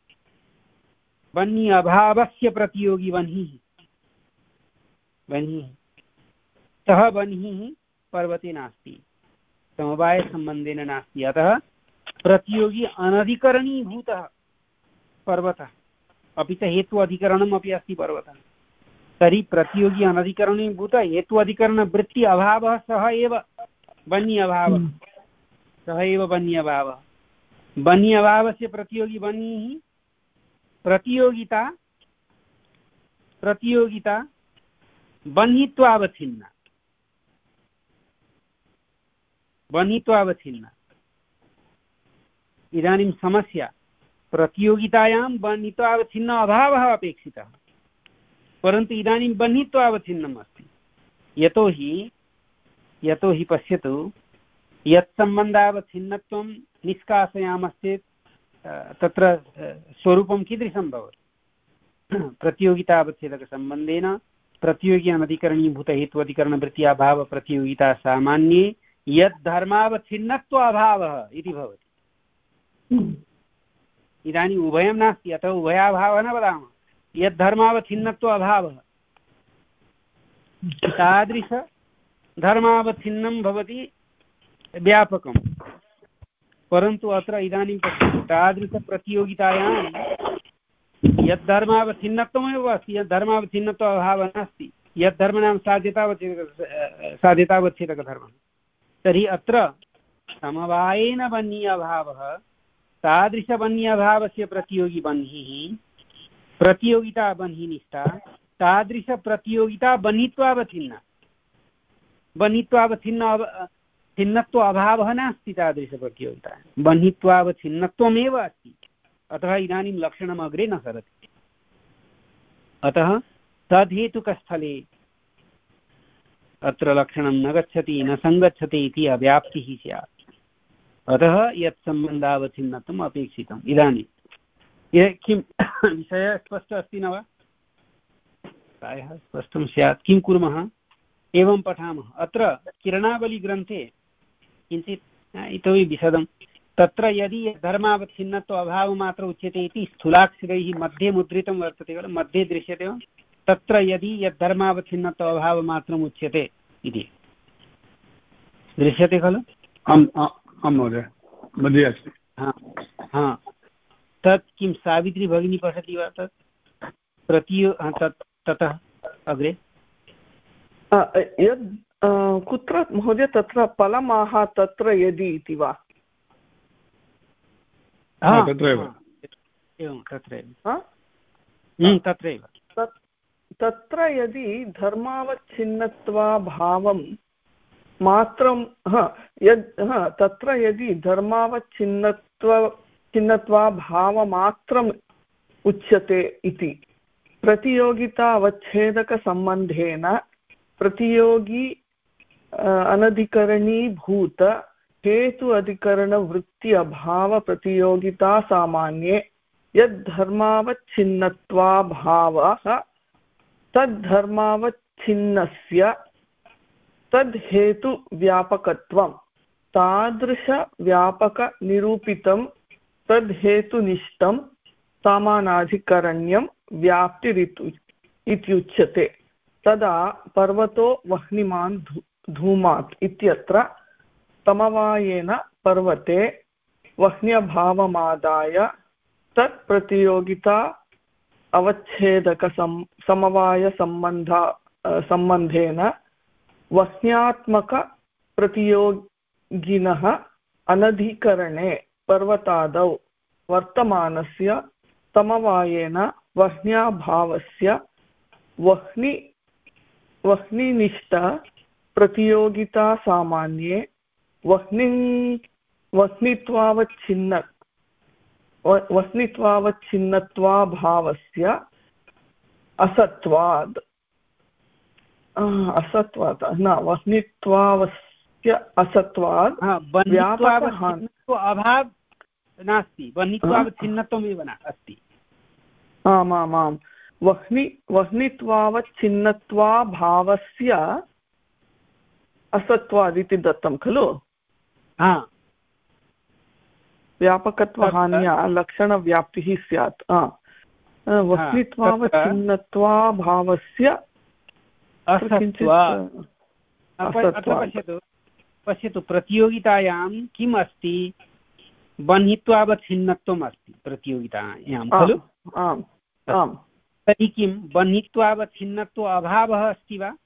वह्नि अभावस्य प्रतियोगी वह्निः वह्निः सः वह्निः पर्वते नास्ति समवायसम्बन्धेन नास्ति अतः प्रतियोगी अनधिकरणीभूतः पर्वतः अपि च हेतु अधिकरणम् अपि अस्ति पर्वतः तर्हि प्रतियोगी अनधिकरणीभूत हेतु अधिकरणवृत्ति अभावः सः एव वह्नि अभावः सः एव वह्नि अभावः वह्नि अभावस्य प्रतियोगी वह्निः प्रतियोगिता प्रतियोगिता वह्नित्वावच्छिन्ना वह्नित्वावच्छिन्ना इदानीं समस्या प्रतियोगितायां वह्नित्वावच्छिन्न अभावः अपेक्षितः परन्तु इदानीं वह्नित्वावच्छिन्नम् अस्ति यतोहि यतोहि पश्यतु यत् सम्बन्धावच्छिन्नत्वं निष्कासयामश्चेत् तत्र स्वरूपं कीदृशं भवति प्रतियोगितावच्छेदकसम्बन्धेन प्रतियोगी अनधिकरणीभूत हेतु अधिकरणवृत्त्या अभाव प्रतियोगिता सामान्ये यद् धर्मावच्छिन्नत्व अभावः इति भवति इदानीम् उभयं नास्ति अतः उभयाभावः न वदामः यद् धर्मावच्छिन्नत्व अभावः तादृश धर्मावच्छिन्नं भवति व्यापकं परन्तु अत्र इदानीं पश्यतु तादृशप्रतियोगितायां यद् धर्मावच्छिन्नत्वमेव अस्ति यद् धर्मावच्छिन्नत्व अभावः नास्ति यद् धर्म नाम साध्यतावच्छेदक साध्यतावच्छेदकधर्मः तर्हि अत्र समवायेन वह्नि अभावः तादृशवह्नि अभावस्य प्रतियोगी वह्निः प्रतियोगिता वह्निनिष्ठा तादृशप्रतियोगिता वह्नित्वावच्छिन्ना वह्नित्वावच्छिन्न छिन्नत्व अभावः नास्ति तादृशप्रतियोगिता वह्नित्वावच्छिन्नत्वमेव अस्ति अतः इदानीं लक्षणम् अग्रे न सरति अतः तद्धेतुकस्थले अत्र लक्षणं न गच्छति न सङ्गच्छति इति अव्याप्तिः स्यात्। अतः यत् सम्बन्धावच्छिन्नत्वम् अपेक्षितम्। इदानीं किं विषयः स्पष्टः अस्ति न वा? प्रायः स्पष्टं स्यात्। किं कुर्मः? एवं पठामः। अत्र किरणावलीग्रन्थे किञ्चित् इतोपि विशदं तत्र यदि धर्मावच्छिन्नत्व अभावमात्र उच्यते इति स्थूलाक्षरैः मध्ये मुद्रितं वर्तते खलु, मध्ये दृश्यते वा? तत्र यदि यद् धर्मावच्छिन्नत्व अभावमात्रम् उच्यते इति दृश्यते खलु? आम् आं महोदय, मध्ये अस्ति। हा हा तत् किं सावित्री भगिनी पठति वा? तत् प्रतियो तत् ततः अग्रे यद् कुत्र महोदय? तत्र फलमाह तत्र यदि इति वा? तत्रैव एवं तत्रैव तत्रैव तत्र यदि धर्मावच्छिन्नत्वाभावं मात्रं यद् तत्र यदि धर्मावच्छिन्नत्व छिन्नत्वाभावमात्रम् उच्यते इति प्रतियोगिता अवच्छेदकसम्बन्धेन प्रतियोगी अनधिकरणीभूत हेतु अधिकरणवृत्ति अभाव प्रतियोगिता सामान्ये यद्धर्मावच्छिन्नत्वाभावः तद्धर्मावच्छिन्नस्य तद्धेतु व्यापकत्वं तादृशव्यापकनिरूपितं तद्धेतुनिष्ठं सामानाधिकरण्यं व्याप्तिरितु इत्युच्यते। तदा पर्वतो वह्निमान् धूमात् इत्यत्र समवायेन पर्वते वह्न्यभावमादाय तत्प्रतियोगिता अवच्छेदकसम समवायसम्बन्ध सम्बन्धेन वह्न्यात्मकप्रतियोगिनः अनधिकरणे पर्वतादौ वर्तमानस्य समवायेन वह्न्याभावस्य वह्नि वह्निनिष्ठ प्रतियोगिता सामान्ये वह्नि वह्नित्वावच्छिन्न वह्नित्वावच्छिन्नत्वाभावस्य असत्वाद् असत्वात् न वह्नित्वावस्य असत्वाद् अभाव नास्ति, वह्नित्वावच्छिन्नत्वमेव न अस्ति। आमामां वह्नि वह्नित्वावच्छिन्नत्वाभावस्य असत्वाद् इति दत्तं खलु। व्यापकत्वहान्या लक्षणव्याप्तिः स्यात्। वह्नित्वावच्छिन्नत्वाभावस्य पश्यतु पश्यतु प्रतियोगितायां किम् अस्ति? बह्नित्वावच्छिन्नत्वम् अस्ति प्रतियोगितायां खलु। तर्हि किं बह्नित्वावच्छिन्नत्व अभावः अस्ति वा?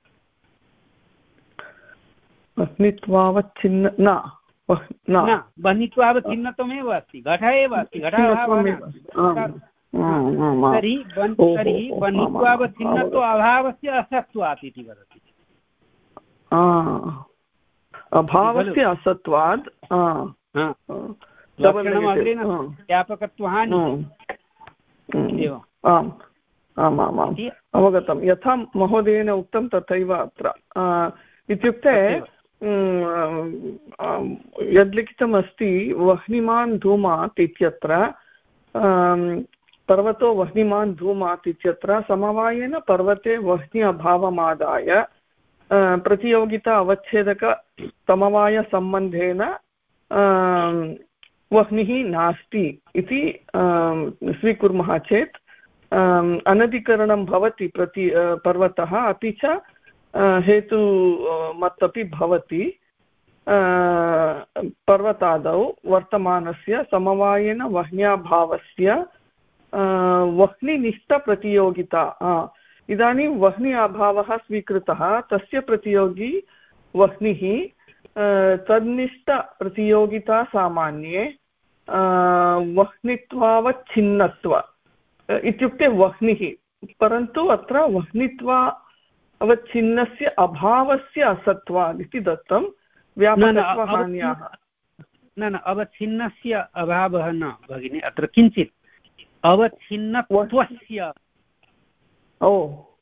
बह्नित्वावच्छिन्न न न बह्नित्वावच्छिन्नत्वमेव अस्ति, घटः एव अस्ति, घटाभावः तर्हि तर्हि बह्नित्वावच्छिन्नत्व अभावस्य असत्वात् इति वदति। अभावस्य असत्वात् व्यापकत्वहानि एवम् आम् आमामाम् अवगतं। यथा महोदयेन उक्तं तथैव अत्र इत्युक्ते यद्लिखितमस्ति वह्निमान् धूमात् इत्यत्र पर्वतो वह्निमान् धूमात् इत्यत्र समवायेन पर्वते वह्नि अभावमादाय प्रतियोगिता अवच्छेदक समवायसम्बन्धेन वह्निः नास्ति इति स्वीकुर्मः चेत् अनधिकरणं भवति प्रति पर्वतः, अपि च हेतुमत् अपि भवति। पर्वतादौ वर्तमानस्य समवायेन वह्न्याभावस्य वह्निनिष्ठप्रतियोगिता। इदानीं वह्नि अभावः स्वीकृतः, तस्य प्रतियोगी वह्निः तन्निष्ठप्रतियोगिता सामान्ये वह्नित्वावच्छिन्नत्व इत्युक्ते वह्निः, परन्तु अत्र वह्नित्वा अवच्छिन्नस्य अभावस्य असत्वात् इति दत्तं। व्यापकत्वहान्याः न न अवच्छिन्नस्य अभावः न भगिनि, अत्र किञ्चित् अवच्छिन्नत्वस्य ओ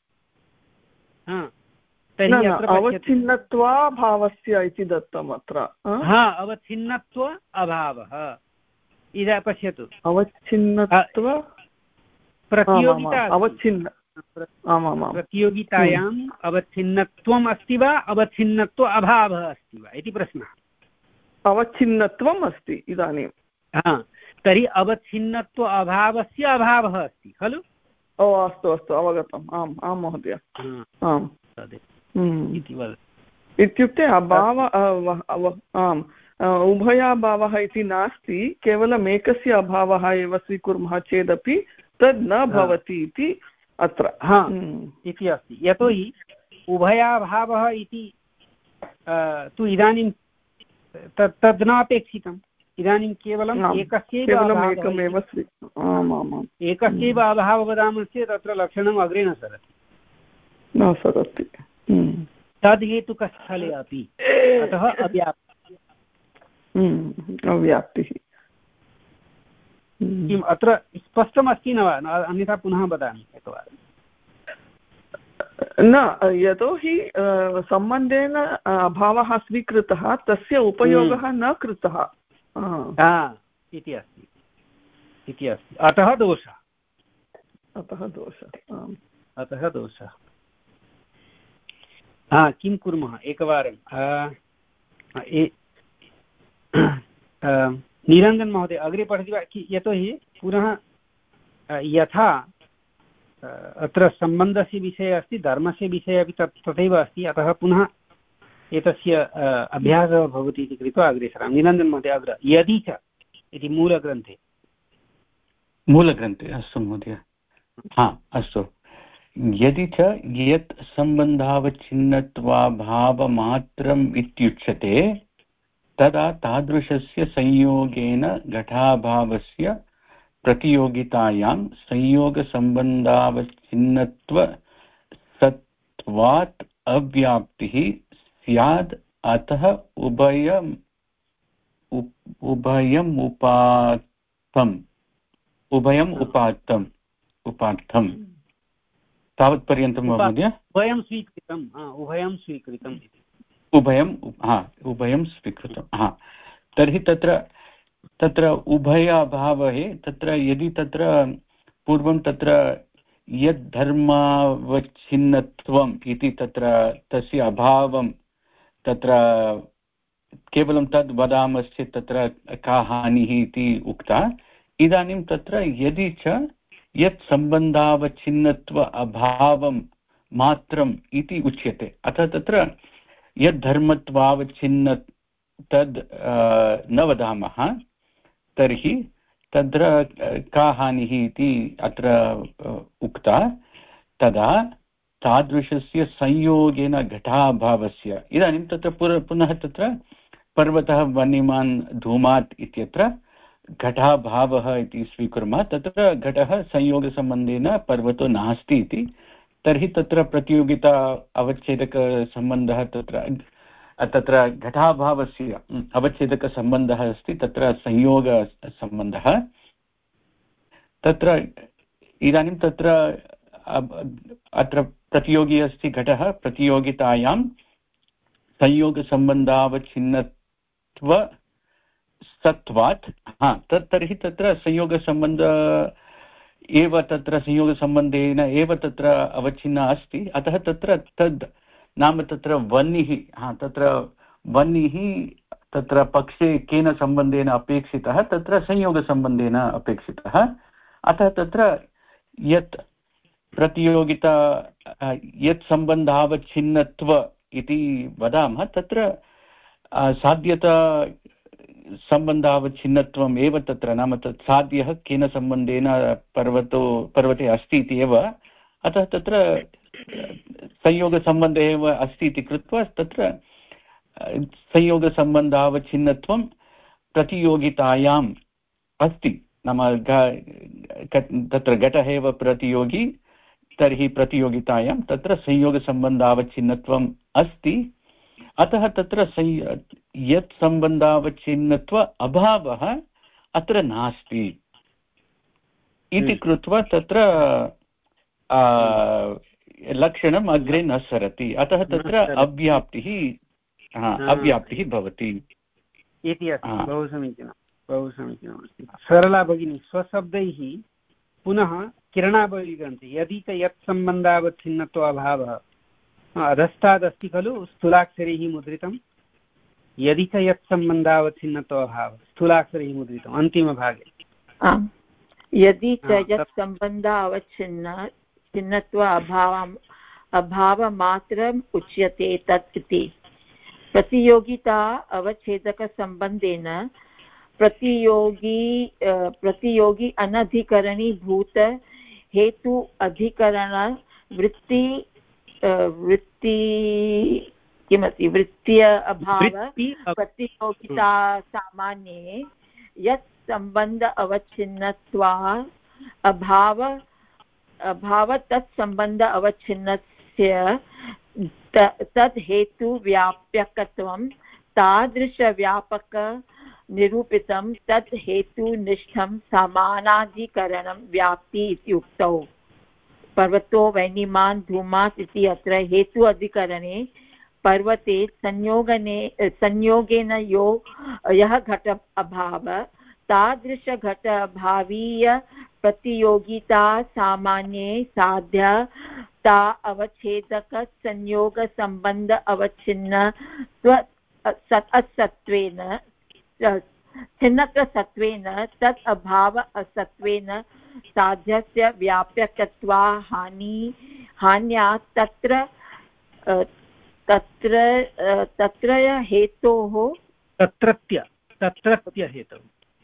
तर्हि अवच्छिन्नत्वाभावस्य इति दत्तम् अत्र। हा अवच्छिन्नत्व अभावः। इदा पश्यतु अवच्छिन्नत्व प्रतियोगिता अवच्छिन्न प्रतियोगितायाम् अवच्छिन्नत्वम् अस्ति वा अवच्छिन्नत्व अभावः अस्ति वा इति प्रश्नः। अवच्छिन्नत्वम् अस्ति इदानीं। हा तर्हि अवच्छिन्नत्व अभावस्य अभावः अस्ति खलु। ओ अस्तु अस्तु अवगतम्। आम् आं महोदय। आम् इत्युक्ते अभाव आम् उभयाभावः इति नास्ति, केवलम् एकस्य अभावः एव स्वीकुर्मः चेदपि तद् न भवति इति अत्र इति अस्ति। यतोहि उभयाभावः इति तु इदानीं तत् तद् नापेक्षितम्। इदानीं केवलम् एकस्यैव एकस्यैव अभावः वदामश्चेत् तत्र लक्षणम् अग्रे न सरति न सरति तद्हेतुकस्थले अपि। अतः अव्याप्तिः अव्याप्तिः किम् अत्र स्पष्टमस्ति न वा? अन्यथा पुनः वदामि एकवारं। न यतोहि सम्बन्धेन अभावः स्वीकृतः, तस्य उपयोगः न कृतः इति अस्ति इति अस्ति अतः दोषः अतः दोषः अतः दोषः। हा किं कुर्मः एकवारं निरञ्जन महोदय अग्रे पठति वा? यतोहि पुनः यथा अत्र सम्बन्धस्य विषये अस्ति, धर्मस्य विषये अपि तत् तथैव अस्ति, अतः पुनः एतस्य अभ्यासः भवति इति कृत्वा अग्रे सरामि। निरञ्जन महोदय अग्रे यदि च इति मूलग्रन्थे मूलग्रन्थे अस्तु महोदय। हा अस्तु। यदि च यत् सम्बन्धावच्छिन्नत्वाभावमात्रम् इत्युच्यते तदा तादृशस्य संयोगेन घटाभावस्य प्रतियोगितायां संयोगसम्बन्धावच्छिन्नत्वसत्वात् अव्याप्तिः स्यात्। अतः उभयम् उभयम् उपात्तम् उभयम् उपात्तम् उपात्तम् तावत्पर्यन्तं महोदय। उभयं स्वीकृतम् उभयं स्वीकृतम् इति उभयं हा उभयं स्वीकृतं। हा तर्हि तत्र तत्र उभयाभावे तत्र यदि तत्र पूर्वं तत्र यद्धर्मावच्छिन्नत्वम् इति तत्र तस्य अभावं तत्र केवलं तद् वदामश्चेत् तत्र का हानिः इति उक्ता। इदानीं तत्र यदि च यत् सम्बन्धावच्छिन्नत्व अभावं मात्रम् इति उच्यते, अतः तत्र यद्धर्मत्वावच्छिन्न तद् न वदामः, तर्हि तत्र का हानिः इति अत्र उक्ता। तदा तादृशस्य संयोगेन घटाभावस्य इदानीं तत्र पुनः तत्र पर्वतः वह्निमान् धूमात् इत्यत्र घटाभावः इति स्वीकुर्मः। तत्र घटः संयोगसम्बन्धेन पर्वतो नास्ति इति, तर्हि तत्र प्रतियोगिता अवच्छेदकसम्बन्धः तत्र तत्र घटाभावस्य अवच्छेदकसम्बन्धः अस्ति, तत्र संयोगसम्बन्धः। तत्र इदानीं तत्र अत्र प्रतियोगी अस्ति घटः, प्रतियोगितायां संयोगसम्बन्धावच्छिन्नत्व सत्वात् हा तत् तर्हि तत्र संयोगसम्बन्ध एव तत्र संयोगसम्बन्धेन एव तत्र अवच्छिन्ना अस्ति। अतः तत्र तद् नाम तत्र वह्निः हा तत्र वह्निः तत्र पक्षे केन सम्बन्धेन अपेक्षितः, तत्र संयोगसम्बन्धेन अपेक्षितः। अतः तत्र यत् प्रतियोगिता यत् सम्बन्धावच्छिन्नत्व इति वदामः, तत्र साध्यता सम्बन्धावच्छिन्नत्वम् एव तत्र नाम तत् साध्यः केन सम्बन्धेन पर्वतो पर्वते अस्ति इति एव। अतः तत्र संयोगसम्बन्धः एव अस्ति इति कृत्वा तत्र संयोगसम्बन्धावच्छिन्नत्वं प्रतियोगितायाम् अस्ति। नाम तत्र घटः एव प्रतियोगी, तर्हि प्रतियोगितायां तत्र संयोगसम्बन्धावच्छिन्नत्वम् अस्ति। अतः तत्र यत् सम्बन्धावच्छिन्नत्व अभावः अत्र नास्ति इति कृत्वा तत्र लक्षणम् अग्रे न सरति, अतः तत्र अव्याप्तिः अव्याप्तिः भवति इति अस्ति। बहु समीचीनं, बहु समीचीनमस्ति। सरला भगिनी स्वशब्दैः पुनः किरणावलीकरन्ति। यदि च यत् सम्बन्धावच्छिन्नत्व अभावः, अधस्तादस्ति खलु स्थूलाक्षरैः मुद्रितं, यदि च यत् सम्बन्धावच्छिन्नत्व अभावः स्थूलाक्षरैः मुद्रितम् अन्तिमभागे। आम्, यदि च यत् सम्बन्धावच्छिन्न छिन्नत्व अभावम् अभावमात्रम् उच्यते तत् इति। प्रतियोगिता अवच्छेदकसम्बन्धेन प्रतियोगी प्रतियोगी अनधिकरणीभूत हेतु अधिकरण वृत्ति वृत्ति किमस्ति वृत्तीय अभाव प्रतियोगिता सामान्ये यत् सम्बन्ध अवच्छिन्नत्वा अभाव अभाव तत् सम्बन्ध अवच्छिन्नस्य तद् हेतु व्याप्यकत्वं तादृशव्यापक निरूपितं तत् हेतुनिष्ठं समानाधिकरणं व्याप्ति इति उक्तौ। पर्वतो वैनिमान् धूमात् इति अत्र हेतु अधिकरणे पर्वते संयोगने संयोगेन यो यः घट अभाव तादृशघट अभावीय प्रतियोगिता सामान्ये साध्यता अवच्छेदक संयोग संबंध अवच्छिन्न असत्त्वेन छिन्नत्वसत्त्वेन तत् अभाव असत्त्वेन साध्यस्य व्याप्यकत्वा हानि हान्या तत्र तत्र तत्र हेतोः तत्रत्य तत्रत्य हेतुः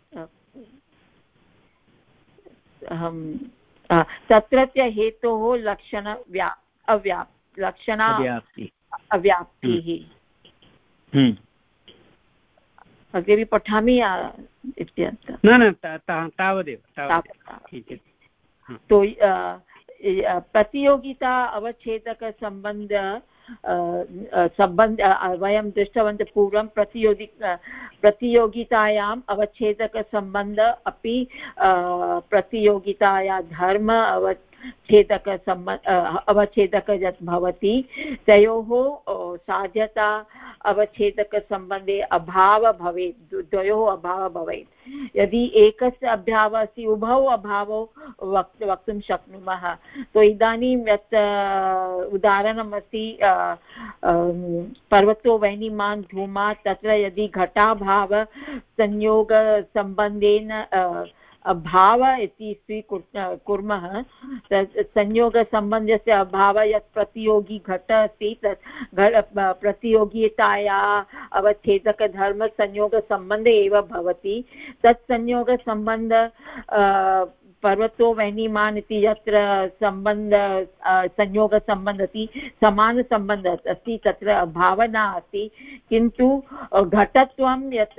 अहं तत्रत्य हेतोः लक्षण व्या अव्याप् लक्षणा अव्याप्तिः। अग्रे पठामि इत्यर्थः न न तावदेव तो प्रतियोगिता अवच्छेदकसम्बन्ध सम्बन्ध वयं दृष्टवन्तः पूर्वं प्रतियोगि प्रतियोगितायाम् अवच्छेदकसम्बन्ध अपि प्रतियोगिताया धर्म अवच्छेदकसम्बन्ध अवच्छेदक यत् भवति तयोः साध्यता अवच्छेदकसम्बन्धे अभावः भवेत्, द्वयोः अभावः भवेत्। यदि एकस्य अभावः अस्ति उभौ अभावौ वक् वक्तुं शक्नुमः। तो इदानीं यत् उदाहरणमस्ति पर्वतो वैनिमान् धूमात्, तत्र यदि घटाभाव संयोगसम्बन्धेन अभाव इति स्वीकुर्मः तत् संयोगसम्बन्धस्य अभावः यत् प्रतियोगी घट अस्ति तत् प्रतियोगिताया अवच्छेदकधर्मसंयोगसम्बन्धे एव भवति। तत् संयोगसम्बन्ध पर्वतो वैनिमान् इति यत्र सम्बन्ध संयोगसम्बन्ध अस्ति समानसम्बन्ध अस्ति, तत्र अभावः अस्ति, किन्तु घटत्वं यत्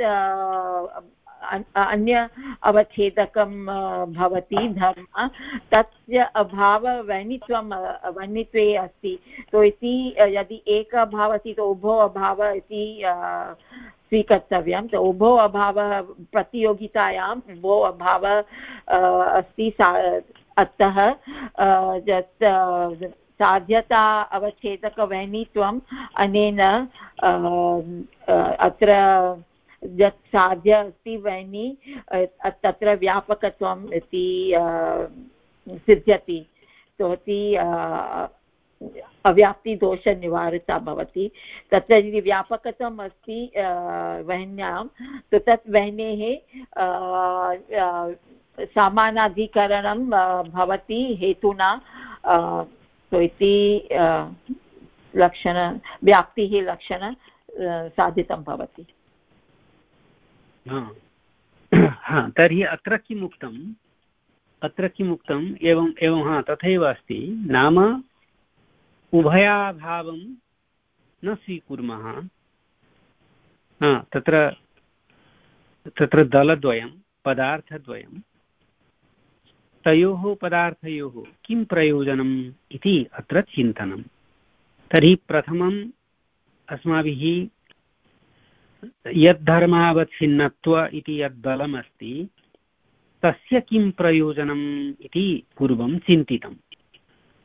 अन्य अवच्छेदकं भवति धर्म तस्य अभाव वैनित्वं वैनित्वे अस्ति। तो इति यदि एक अभावः अस्ति तो उभौ अभावः इति स्वीकर्तव्यं। तो उभौ अभावः प्रतियोगितायाम् उभौ अभावः अस्ति, अतः यत् साध्यता अवच्छेदकवैनित्वम् अनेन अत्र यत् साध्य अस्ति वैनि तत्र व्यापकत्वम् इति सिद्ध्यति। तो इति अव्याप्तिदोषनिवारिता भवति। तत्र यदि व्यापकत्वम् अस्ति वह्न्यां तो तत् वह्नेः समानाधिकरणं भवति हेतुना। तो इति लक्षण व्याप्तिः लक्षण साधितं भवति। हा, तर्हि अत्र किम् उक्तम् अत्र किम् उक्तम् एवम् एवं हा तथैव अस्ति। नाम उभयाभावं न स्वीकुर्मः। तत्र तत्र दलद्वयं पदार्थद्वयं, तयोः पदार्थयोः किं प्रयोजनम् इति अत्र चिन्तनं। तर्हि प्रथमम् अस्माभिः यद्धर्मावच्छिन्नत्व इति यद्बलमस्ति तस्य किं प्रयोजनम् इति पूर्वं चिन्तितम्।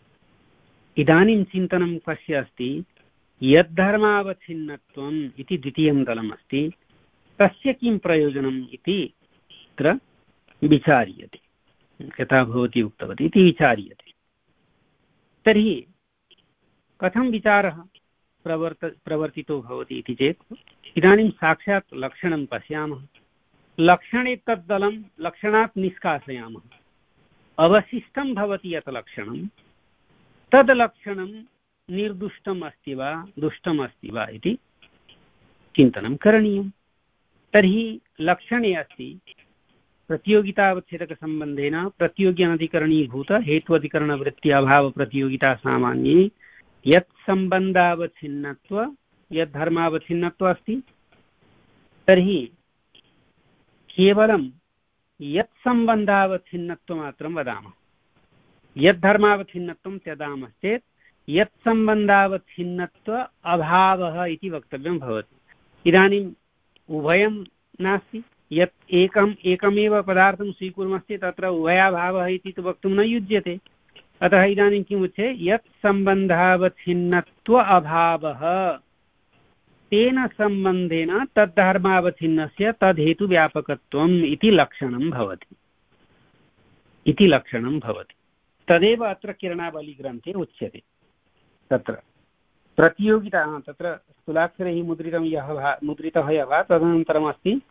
इदानीं चिन्तनं कस्य अस्ति, यद्धर्मावच्छिन्नत्वम् इति द्वितीयं दलमस्ति, तस्य किं प्रयोजनम् इति तत्र विचार्यते, यथा भवती उक्तवती इति विचार्यते। तर्हि कथं विचारः प्रवर्त प्रवर्तितो भवति इति चेत् इदानीं साक्षात् लक्षणं पश्यामः, लक्षणे तद्दलं लक्षणात् निष्कासयामः, अवशिष्टं भवति यत् लक्षणं तद् लक्षणं निर्दुष्टम् अस्ति वा दुष्टम् अस्ति वा इति चिन्तनं करणीयं। तर्हि लक्षणे अस्ति प्रतियोगितावच्छेदकसम्बन्धेन प्रतियोगी अनधिकरणीभूत हेत्वधिकरणवृत्ति अभाव प्रतियोगिता सामान्ये यत् सम्बन्धावच्छिन्नत्व यत् धर्मावच्छिन्नत्व अस्ति, तर्हि केवलं यत् सम्बन्धावच्छिन्नत्वमात्रं वदामः। यत् धर्मावच्छिन्नत्वं त्यजामश्चेत् यत् सम्बन्धावच्छिन्नत्व अभावः इति वक्तव्यं भवति। इदानीम् उभयं नास्ति, यत् एकम् एकमेव पदार्थं स्वीकुर्मश्चेत् तत्र उभयाभावः इति तु वक्तुं न युज्यते। अतः इदानीं किम् उच्यते, यत् सम्बन्धावच्छिन्नत्व अभावः तेन सम्बन्धेन तद्धर्मावच्छिन्नस्य तद्धेतुव्यापकत्वम् इति लक्षणं भवति इति लक्षणं भवति तदेव अत्र किरणावलीग्रन्थे उच्यते। तत्र प्रतियोगिता तत्र स्थूलाक्षरैः मुद्रितं यः मुद्रितः यः वा तदनन्तरमस्ति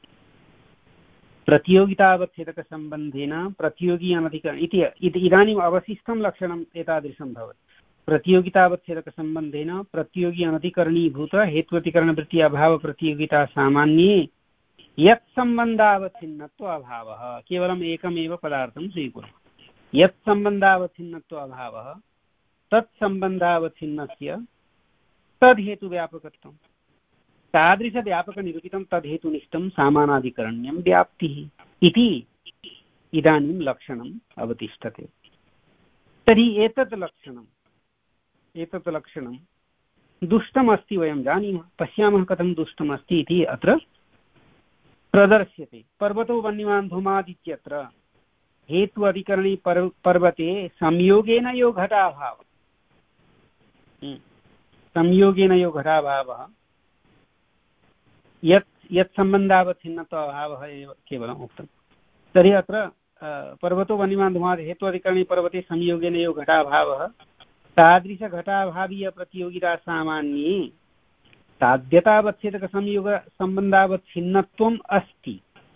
प्रतियोगितावच्छेदकसम्बन्धेन प्रतियोगी अनधिकरण इति इदानीम् अवशिष्टं लक्षणम् एतादृशं भवति। प्रतियोगितावच्छेदकसम्बन्धेन प्रतियोगी अनधिकरणीभूत हेत्वधिकरणवृत्ति अभाव प्रतियोगिता सामान्ये यत् सम्बन्धावच्छिन्नत्व अभावः, केवलम् एकमेव पदार्थं स्वीकुर्मः, यत् सम्बन्धावच्छिन्नत्व अभावः तत् सम्बन्धावच्छिन्नस्य तद्हेतुव्यापकत्वं, तादृशव्यापकनिरूपितं तद्हेतुनिष्ठं सामानाधिकरण्यं व्याप्तिः इति इदानीं लक्षणम् अवतिष्ठते। तर्हि एतत् लक्षणम् एतत् लक्षणं दुष्टमस्ति, वयं जानीमः, पश्यामः कथं दुष्टमस्ति इति अत्र प्रदर्श्यते। पर्वतो वह्निमान् धूमादित्यत्र हेतु अधिकरणी पर्व पर्वते संयोगेन यो घटाभावः, संयोगेन यो घटाभावः यत् यत् सम्बन्धावच्छिन्नत्व अभावः एव केवलम् उक्तं। तर्हि अत्र पर्वतो वह्निमान् धूमादि हेतु अधिकरणी पर्वते संयोगेन यो घटाभावः तादृशघटाभावीय प्रतियोगिता सामान्ये साध्यतावच्छेदकसंयोग सम्बन्धावच्छिन्नत्वम् अस्ति।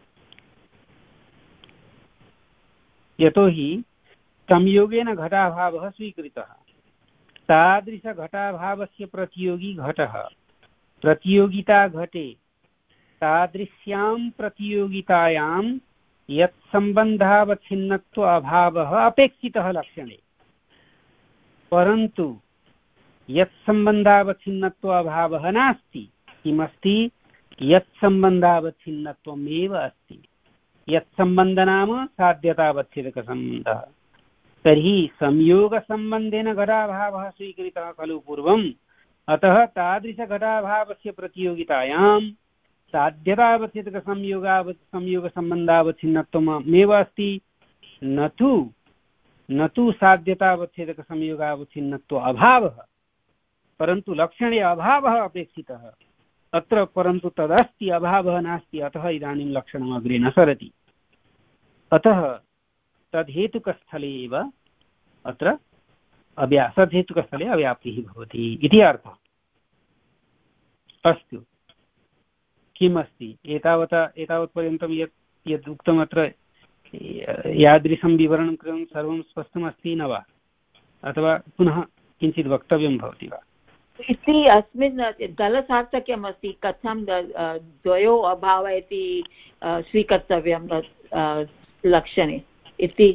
यतोहि संयोगेन घटाभावः स्वीकृतः, तादृशघटाभावस्य प्रतियोगी घटः प्रतियोगिता घटे तादृश्यां प्रतियोगितायां यत् सम्बन्धावच्छिन्नत्व अभावः अपेक्षितः लक्षणे, परन्तु यत् सम्बन्धावच्छिन्नत्व अभावः नास्ति। किमस्ति? यत् सम्बन्धावच्छिन्नत्वमेव अस्ति। यत् सम्बन्ध नाम साध्यतावच्छेदकसम्बन्धः। तर्हि संयोगसम्बन्धेन घटाभावः स्वीकृतः खलु पूर्वम्, अतः तादृशघटाभावस्य प्रतियोगितायां साध्यतावच्छेदकसंयोगाव संयोगसम्बन्धावच्छिन्नत्वमेव अस्ति, न तु न तु साध्यतावच्छेदकसंयोगावच्छिन्नत्व अभावः, परन्तु लक्षणे अभावः अपेक्षितः अत्र, परन्तु तदस्ति, अभावः नास्ति। अतः इदानीं लक्षणम् अग्रे न सरति। अतः तद्हेतुकस्थले एव अत्र अव्या तद्हेतुकस्थले अव्याप्तिः भवति इति अर्थः। अस्तु, किमस्ति एतावता एतावत्पर्यन्तं यत् यद् उक्तम् अत्र यादृशं विवरणं कृतं सर्वं स्पष्टमस्ति न वा, अथवा पुनः किञ्चित् वक्तव्यं भवति वा? इति अस्मिन् दलसार्थक्यम् अस्ति, कथं द्वयोः अभावः इति स्वीकर्तव्यं लक्षणे इति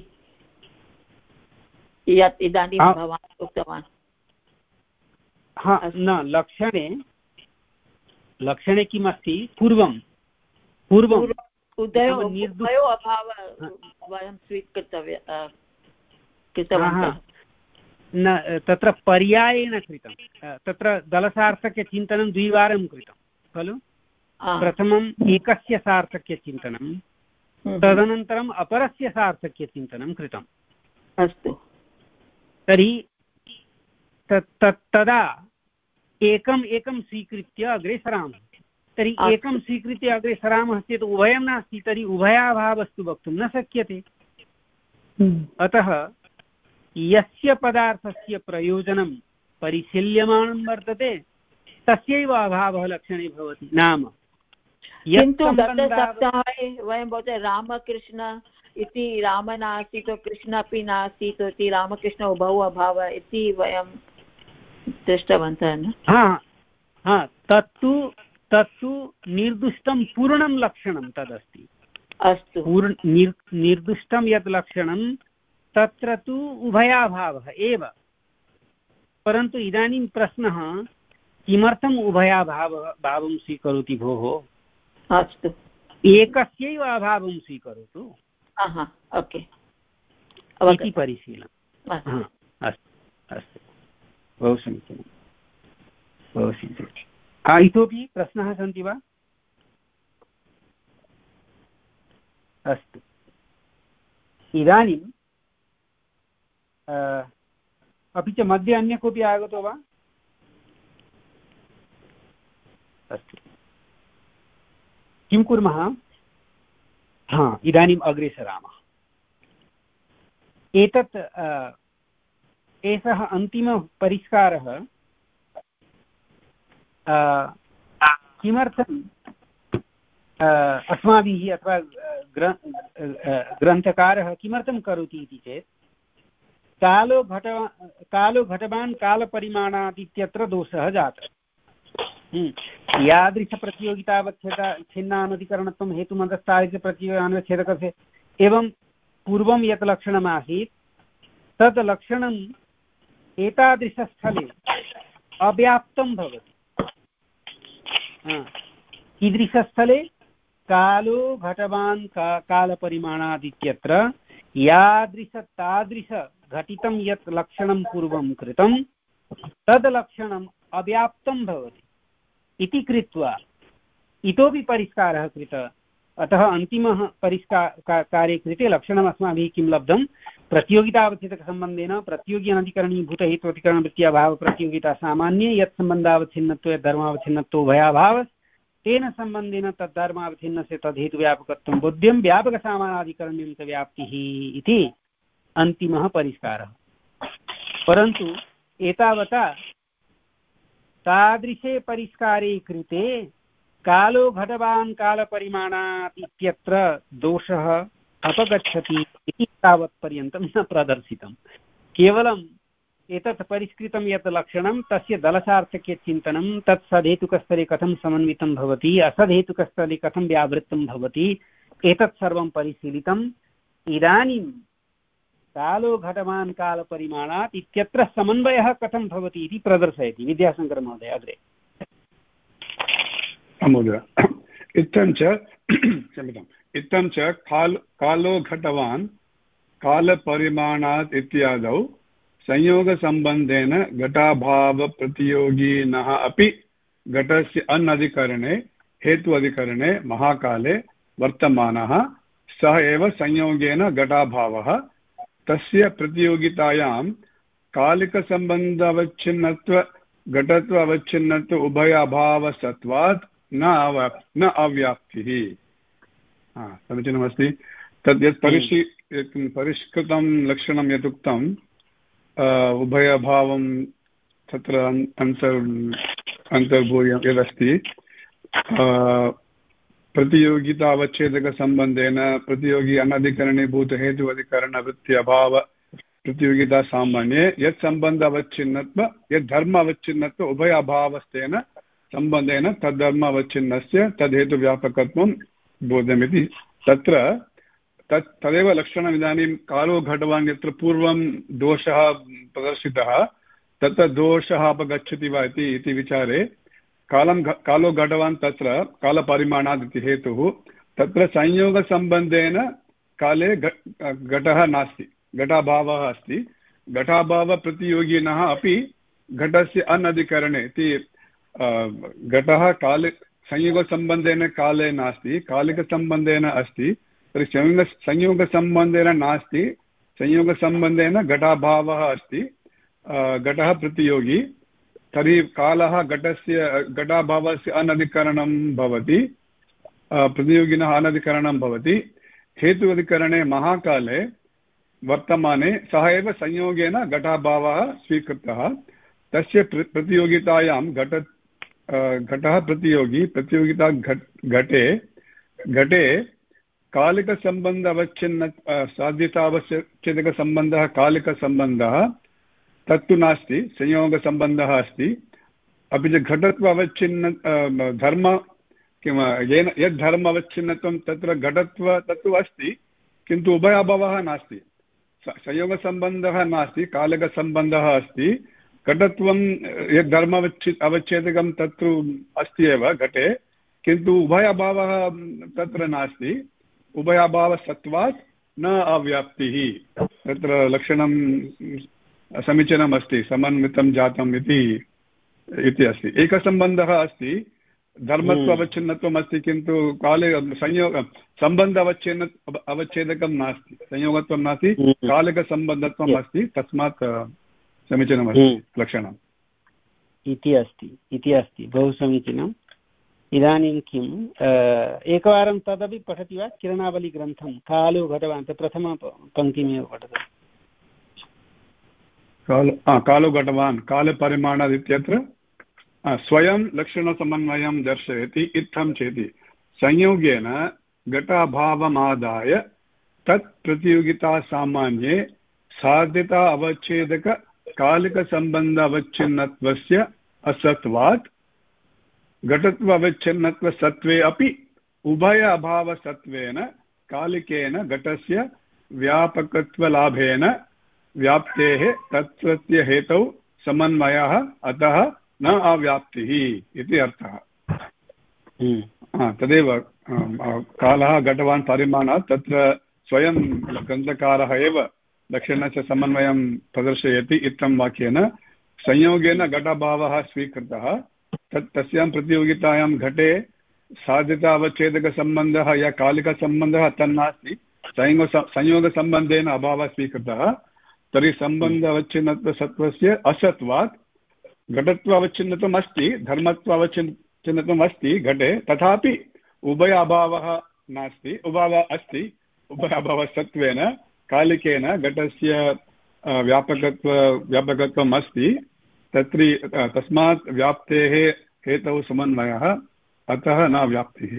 यत् इदानीं भवान् उक्तवान्। हा न, लक्षणे लक्षणे किमस्ति, पूर्वं पूर्वं उभयोः अभावः वयं स्वीकर्तव्यं कृतवन्तः न, तत्र पर्यायेण कृतं। तत्र दलसार्थक्यचिन्तनं द्विवारं कृतं खलु। प्रथमम् एकस्य सार्थक्यचिन्तनं, तदनन्तरम् अपरस्य सार्थक्यचिन्तनं कृतम्। अस्तु, तर्हि तदा एकम् एकं स्वीकृत्य अग्रे सरामः। तर्हि एकं स्वीकृत्य अग्रे सरामः चेत् उभयं नास्ति, तर्हि उभयाभावस्तु वक्तुं न शक्यते। अतः यस्य पदार्थस्य प्रयोजनं परिशील्यमानं वर्तते तस्यैव अभावः लक्षणे भवति। नाम किन्तु गतसप्ताहे वयं भवते रामकृष्ण इति राम नासीत् कृष्ण अपि नासीत् इति रामकृष्ण उभौ अभावः इति वयं दृष्टवन्तः न? हा हा तत्तु तत्तु निर्दिष्टं पूर्णं लक्षणं तदस्ति। अस्तु, पूर्ण निर् निर्दिष्टं यत् लक्षणं तत्र तु उभयाभावः एव। परन्तु इदानीं प्रश्नः किमर्थम् उभयाभावः भावं स्वीकरोति भोः? अस्तु, एकस्यैव अभावं स्वीकरोतु ओके इति परिशीलनम्। अस्तु अस्तु, बहु समीचीनं बहु समीचीनं। इतोपि प्रश्नाः सन्ति वा? अस्तु, इदानीं अपि च मध्ये अन्य कोऽपि आगतो वा? अस्तु, किं कुर्मः? हा, इदानीम् अग्रे सरामः। एतत् एषः अन्तिमः परिष्कारः किमर्थम् अस्माभिः अथवा ग्रन्थकारः किमर्थं करोति इति चेत् कालो घटवा कालो घटवान् कालपरिमाणात् इत्यत्र दोषः जातः। यादृशप्रतियोगितावच्छेदा छिन्नानधिकरणत्वं हेतुमन्तस्तादृशप्रतियोगानवच्छेदकस्य एवं पूर्वं यत् लक्षणमासीत् तत् लक्षणम् एतादृशस्थले अव्याप्तं भवति। कीदृशस्थले? कालो घटवान् का कालपरिमाणात् इत्यत्र यादृश तादृश घटितं यत् लक्षणं पूर्वं कृतं तद् लक्षणम् अव्याप्तं भवति इति कृत्वा इतोपि परिष्कारः कृतः। अतः अन्तिमः परिष्कार कार्ये कृते लक्षणम् अस्माभिः किं लब्धं? प्रतियोगितावच्छेदकसम्बन्धेन प्रतियोगी अनधिकरणीभूतहेत्वधिकरणवृत्त्याभावप्रतियोगिता सामान्ये यत् सम्बन्धावच्छिन्नत्वे धर्मावच्छिन्नत्वो भयाभावः तेन सम्बन्धेन तद्धर्मावच्छिन्नस्य तद्धेतुव्यापकत्वं बोध्यं व्यापकसामानाधिकरणनिमित्तव्याप्तिः इति अन्तिमः परिष्कारः। परन्तु एतावता तादृशे परिष्कारे कृते कालो घटवान् कालपरिमाणात् इत्यत्र दोषः अपगच्छति इति तावत्पर्यन्तं न प्रदर्शितं। केवलम् एतत् परिष्कृतं यत् लक्षणं तस्य दलसार्थक्यचिन्तनं तत् सधेतुकस्तरे कथं समन्वितं भवति, असधेतुकस्तरे कथं व्यावृत्तं भवति, एतत् सर्वं परिशीलितम्। इदानीं कालो घटवान् कालपरिमाणात् इत्यत्र समन्वयः कथं भवति इति प्रदर्शयति विद्याशङ्करमहोदय अग्रे। महोदय, इत्थं च क्षम्यताम् इत्थं च काल कालो घटवान् कालपरिमाणात् इत्यादौ संयोगसम्बन्धेन घटाभावप्रतियोगिनः अपि घटस्य अनधिकरणे हेतु अधिकरणे महाकाले वर्तमानः सः एव संयोगेन घटाभावः। तस्य प्रतियोगितायां कालिकसम्बन्धावच्छिन्नत्व घटत्व अवच्छिन्नत्व उभयाभावसत्वात् न अव न अव्याप्तिः। समीचीनमस्ति। तद् यत् परिशी परिष्कृतं लक्षणं यदुक्तं उभयभावं तत्र अन्तर् अन्तर्भूय यदस्ति प्रतियोगितावच्छेदकसम्बन्धेन प्रतियोगी अनधिकरणीभूतहेतु अधिकरणवृत्ति अभाव प्रतियोगिता सामान्ये यत् सम्बन्ध अवच्छिन्नत्व यत् धर्म अवच्छिन्नत्व उभय अभावस्तेन सम्बन्धेन तद्धर्म अवच्छिन्नस्य तद्धेतुव्यापकत्वं बोध्यमिति। तत्र तत् तदेव लक्षणम्। इदानीं कालो घटवान् यत्र पूर्वं दोषः प्रदर्शितः तत्र दोषः अपगच्छति वा इति विचारे कालं कालो घटवान् तत्र कालपरिमाणात् इति हेतुः तत्र संयोगसम्बन्धेन काले घटः नास्ति, घटाभावः अस्ति। घटाभावप्रतियोगिनः अपि घटस्य अनधिकरणे इति घटः काले संयोगसम्बन्धेन काले नास्ति, कालिकसम्बन्धेन अस्ति। तर्हि संयोग संयोगसम्बन्धेन नास्ति, संयोगसम्बन्धेन घटाभावः अस्ति। घटः प्रतियोगी तर्हि कालः घटस्य घटाभावस्य अनधिकरणं भवति, प्रतियोगिनः अनधिकरणं भवति। हेतुवधिकरणे महाकाले वर्तमाने सः एव संयोगेन घटाभावः स्वीकृतः। तस्य प्रतियोगितायां घट घटः प्रतियोगी प्रतियोगिता घटे घटे कालिकसम्बन्ध अवच्छिन्न साध्यतावच्छेदकसम्बन्धः कालिकसम्बन्धः तत्तु नास्ति, संयोगसम्बन्धः अस्ति। अपि च घटत्व अवच्छिन्न धर्म किं येन यद् धर्म अवच्छिन्नत्वं तत्र घटत्व तत्तु अस्ति, किन्तु उभयाभावः नास्ति। संयोगसम्बन्धः नास्ति, कालिकसम्बन्धः अस्ति। घटत्वं यद् धर्म अवच्छि अवच्छेदकं तत्तु अस्ति एव घटे, किन्तु उभयाभावः तत्र नास्ति। उभयाभावसत्वात् न अव्याप्तिः, तत्र लक्षणं समीचीनम् अस्ति, समन्वितं जातम् इति इति अस्ति। एकसम्बन्धः अस्ति, धर्मत्व अवच्छिन्नत्वम् अस्ति, किन्तु काले संयोग सम्बन्ध अवच्छिन्न अवच्छेदकं नास्ति, संयोगत्वं नास्ति, कालिकसम्बन्धत्वम् अस्ति, तस्मात् समीचीनमस्ति लक्षणम् इति अस्ति इति अस्ति बहु समीचीनम्। इदानीं किम् एकवारं तदपि पठति वा? किरणावलीग्रन्थं कालो घटवान् प्रथमपङ्क्तिमेव पठतु। कालो कालो घटवान् कालपरिमाणात् इत्यत्र स्वयं लक्षणसमन्वयं दर्शयति इत्थं चेति संयोगेन घटाभावमादाय तत् प्रतियोगितासामान्ये साध्यता अवच्छेदक कालिकसम्बन्ध अवच्छिन्नत्वस्य असत्वात् घटत्व अवच्छिन्नत्वसत्त्वे अपि उभय अभावसत्त्वेन कालिकेन घटस्य व्यापकत्वलाभेन व्याप्तेः तत्त्वस्य हेतौ समन्वयः अतः न अव्याप्तिः इति अर्थः। तदेव कालः घटवान् परिमाणात् तत्र स्वयं ग्रन्थकारः एव लक्षणस्य समन्वयं प्रदर्शयति इत्थं वाक्येन संयोगेन घटभावः स्वीकृतः। तत् तस्यां प्रतियोगितायां घटे साध्यतावच्छेदकसम्बन्धः या कालिकसम्बन्धः तन्नास्ति, संयोग संयोगसम्बन्धेन अभावः स्वीकृतः। तर्हि सम्बन्ध अवच्छिन्नत्वसत्त्वस्य असत्वात् घटत्व अवच्छिन्नत्वम् अस्ति, धर्मत्व अवच्छिन्नत्वम् अस्ति घटे, तथापि उभय अभावः नास्ति, उभावः अस्ति। उभय अभावसत्त्वेन कालिकेन घटस्य व्यापकत्व व्यापकत्वम् अस्ति, तत्र तस्मात् व्याप्तेः हेतौ समन्वयः अतः न व्याप्तिः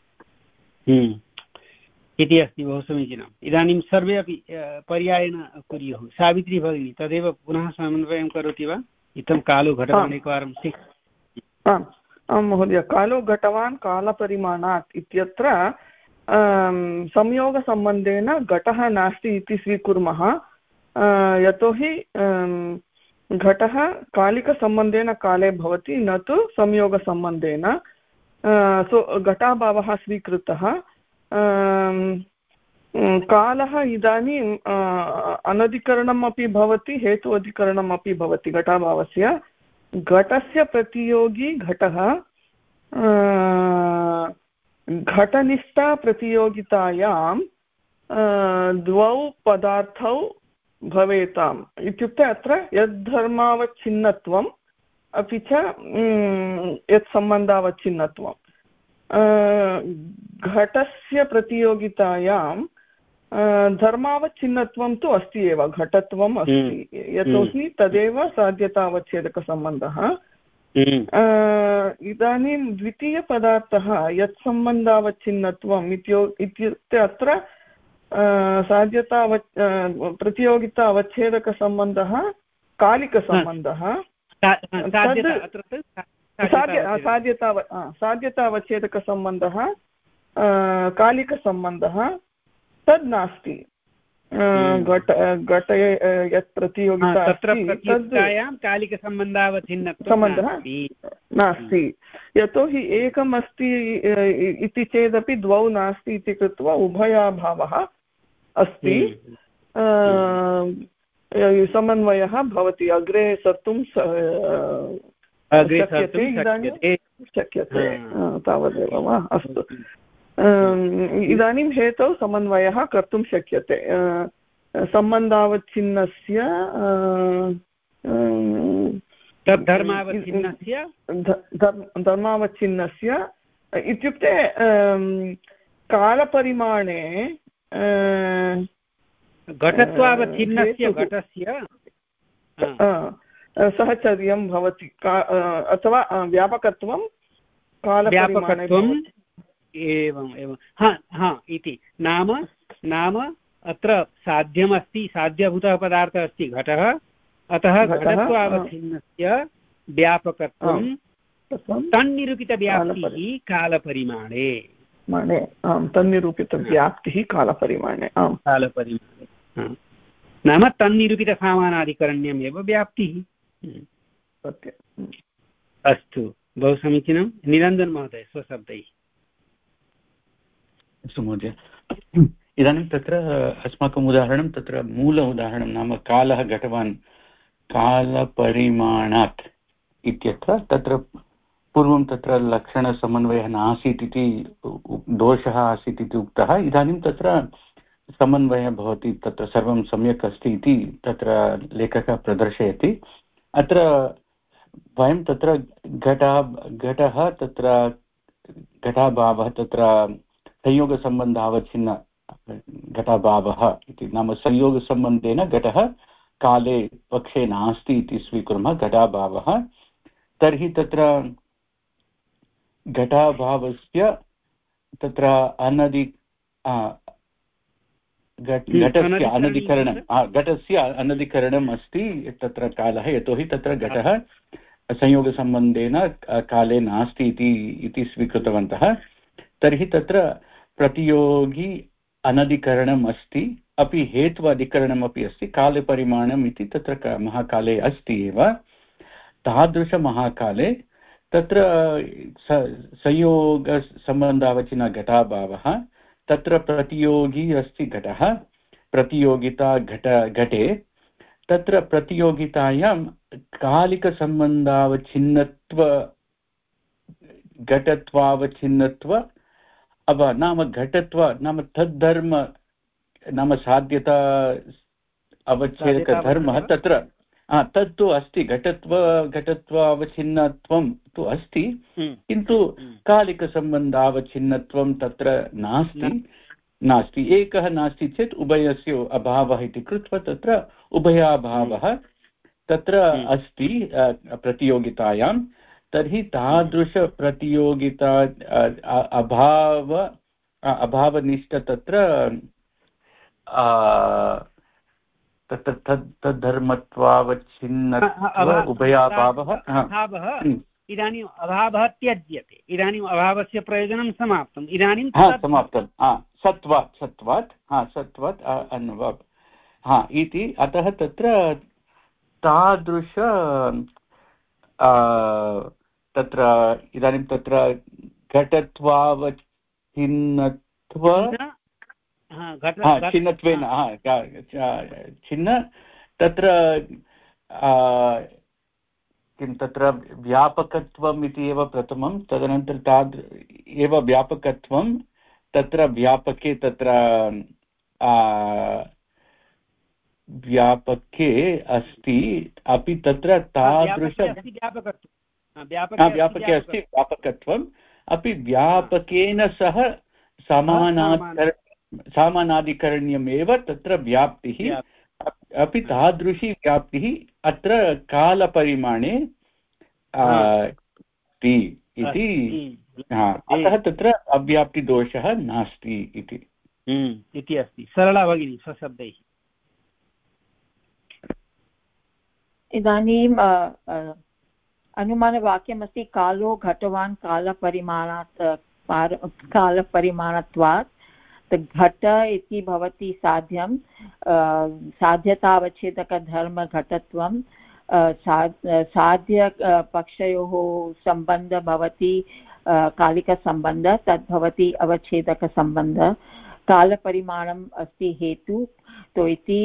इति अस्ति। बहु समीचीनम्। इदानीं सर्वे अपि पर्यायेण कुर्युः। सावित्री भगिनी तदेव पुनः समन्वयं करोति वा? इत्थं कालो घटवान् एकवारं आम् आं महोदय। कालो घटवान् कालपरिमाणात् इत्यत्र संयोगसम्बन्धेन घटः नास्ति इति स्वीकुर्मः, यतोहि घटः कालिकसम्बन्धेन काले भवति, न तु संयोगसम्बन्धेन। सो घटाभावः स्वीकृतः। कालः इदानीम् अनधिकरणम् अपि भवति, हेतु अधिकरणम् अपि भवति घटाभावस्य। घटस्य प्रतियोगी घटः घटनिष्ठा प्रतियोगितायां द्वौ पदार्थौ भवेताम् इत्युक्ते अत्र यद्धर्मावच्छिन्नत्वम् अपि च यत् सम्बन्धावच्छिन्नत्वं। घटस्य प्रतियोगितायां धर्मावच्छिन्नत्वं तु अस्ति एव, घटत्वम् अस्ति, यतोहि तदेव साध्यतावच्छेदकसम्बन्धः। इदानीं द्वितीयपदार्थः यत् सम्बन्धावच्छिन्नत्वम् इत्युक्ते अत्र साध्यतावच् प्रतियोगिता अवच्छेदकसम्बन्धः कालिकसम्बन्धः। साध्यता साध्यतावच्छेदकसम्बन्धः कालिकसम्बन्धः तद् नास्ति। घट घटे यत् प्रतियोगिता कालिकसम्बन्धावच्छिन्नत्वः नास्ति, यतोहि एकम् अस्ति इति चेदपि द्वौ नास्ति इति कृत्वा उभयाभावः अस्ति। समन्वयः भवति, अग्रे सर्तुं शक्यते। इदानीं शक्यते तावदेव वा? अस्तु। इदानीं हेतौ समन्वयः कर्तुं शक्यते। सम्बन्धावच्छिन्नस्य तद्धर्मावच्छिन्नस्य धर्मावच्छिन्नस्य इत्युक्ते कालपरिमाणे घटत्वावच्छिन्नस्य घटस्य सहचर्यं भवति अथवा व्यापकत्वं व्यापकत्वम् एवम् एवं हा हा इति नाम नाम अत्र साध्यमस्ति साध्यभूतः पदार्थः अस्ति घटः अतः घटत्वावच्छिन्नस्य व्यापकत्वं तन्निरूपितव्याप्तिः कालपरिमाणे आम् तन्निरूपितव्याप्तिः कालपरिमाणे आम् कालपरिमाणे नाम तन्निरूपितसामानाधिकरण्यम् एव व्याप्तिः सत्यम् अस्तु बहु समीचीनं निरञ्जन महोदय स्वशब्दैः अस्तु महोदय इदानीं तत्र अस्माकम् उदाहरणं तत्र मूल उदाहरणं नाम कालः घटवान् कालपरिमाणात् इत्यत्र तत्र पूर्वं तत्र लक्षणसमन्वयः नासीत् इति दोषः आसीत् इति उक्तः इदानीं तत्र समन्वयः भवति तत्र सर्वं सम्यक् अस्ति इति तत्र लेखकः प्रदर्शयति अत्र वयं तत्र घटः घटः तत्र घटाभावः तत्र संयोगसम्बन्धावच्छिन्न घटाभावः इति नाम संयोगसम्बन्धेन घटः काले पक्षे नास्ति इति स्वीकुर्मः घटाभावः तर्हि तत्र घटाभावस्य तत्र अनदि घटस्य अनधिकरणं घटस्य अनधिकरणम् अस्ति तत्र कालः यतोहि तत्र घटः संयोगसम्बन्धेन काले नास्ति इति इति स्वीकृतवन्तः तर्हि तत्र प्रतियोगी अनधिकरणम् अस्ति अपि हेत्व अधिकरणमपि अस्ति कालपरिमाणम् इति तत्र महाकाले अस्ति एव तादृशमहाकाले तत्र संयोगसम्बन्धावच्छिन्न घटाभावः तत्र प्रतियोगी अस्ति घटः प्रतियोगिता घट घटे तत्र प्रतियोगितायां कालिकसम्बन्धावच्छिन्नत्व घटत्वावच्छिन्नत्व अब नाम घटत्व नाम तद्धर्म नाम साध्यता अवच्छेदकधर्मः तत्र तत्तु अस्ति घटत्व घटत्वावच्छिन्नत्वं तु अस्ति किन्तु कालिकसम्बन्धावच्छिन्नत्वं तत्र नास्ति नास्ति एकः नास्ति चेत् उभयस्य अभावः इति कृत्वा तत्र उभयाभावः तत्र अस्ति प्रतियोगितायां तर्हि तादृशप्रतियोगिता अभाव अभावनिष्ठ तत्र तत्र तद् तद्धर्मत्वावच्छिन्नत्व उभयाभावः इदानीम् अभावः त्यज्यते इदानीम् अभावस्य प्रयोजनं समाप्तम् इदानीं समाप्तं सत्वात् सत्वात् हा सत्वात् अन्वप् हा इति अतः तत्र तादृश तत्र इदानीं तत्र घटत्वावच्छिन्नत्व छिन्नत्वेन छिन्न तत्र किं तत्र व्यापकत्वम् इति एव प्रथमं तदनन्तरं ताद् एव व्यापकत्वं तत्र व्यापके तत्र व्यापके अस्ति अपि तत्र तादृश व्यापके अस्ति व्यापकत्वम् अपि व्यापकेन सह समानाधिकरण सामानाधिकरण्यमेव तत्र व्याप्तिः अपि तादृशी व्याप्तिः अत्र कालपरिमाणे अस्ति इति अतः तत्र अव्याप्तिदोषः नास्ति इति इति अस्ति सरला भगिनी स्वशब्दैः इदानीम् अनुमानवाक्यमस्ति कालो घटवान् कालपरिमाणात् कालपरिमाणत्वात् घट इति भवति साध्यं साध्यतावच्छेदकधर्मघटत्वं साध्य पक्षयोः सम्बन्धः भवति कालिकसम्बन्धः तद् भवति अवच्छेदकसम्बन्धः कालपरिमाणम् अस्ति हेतु तो इति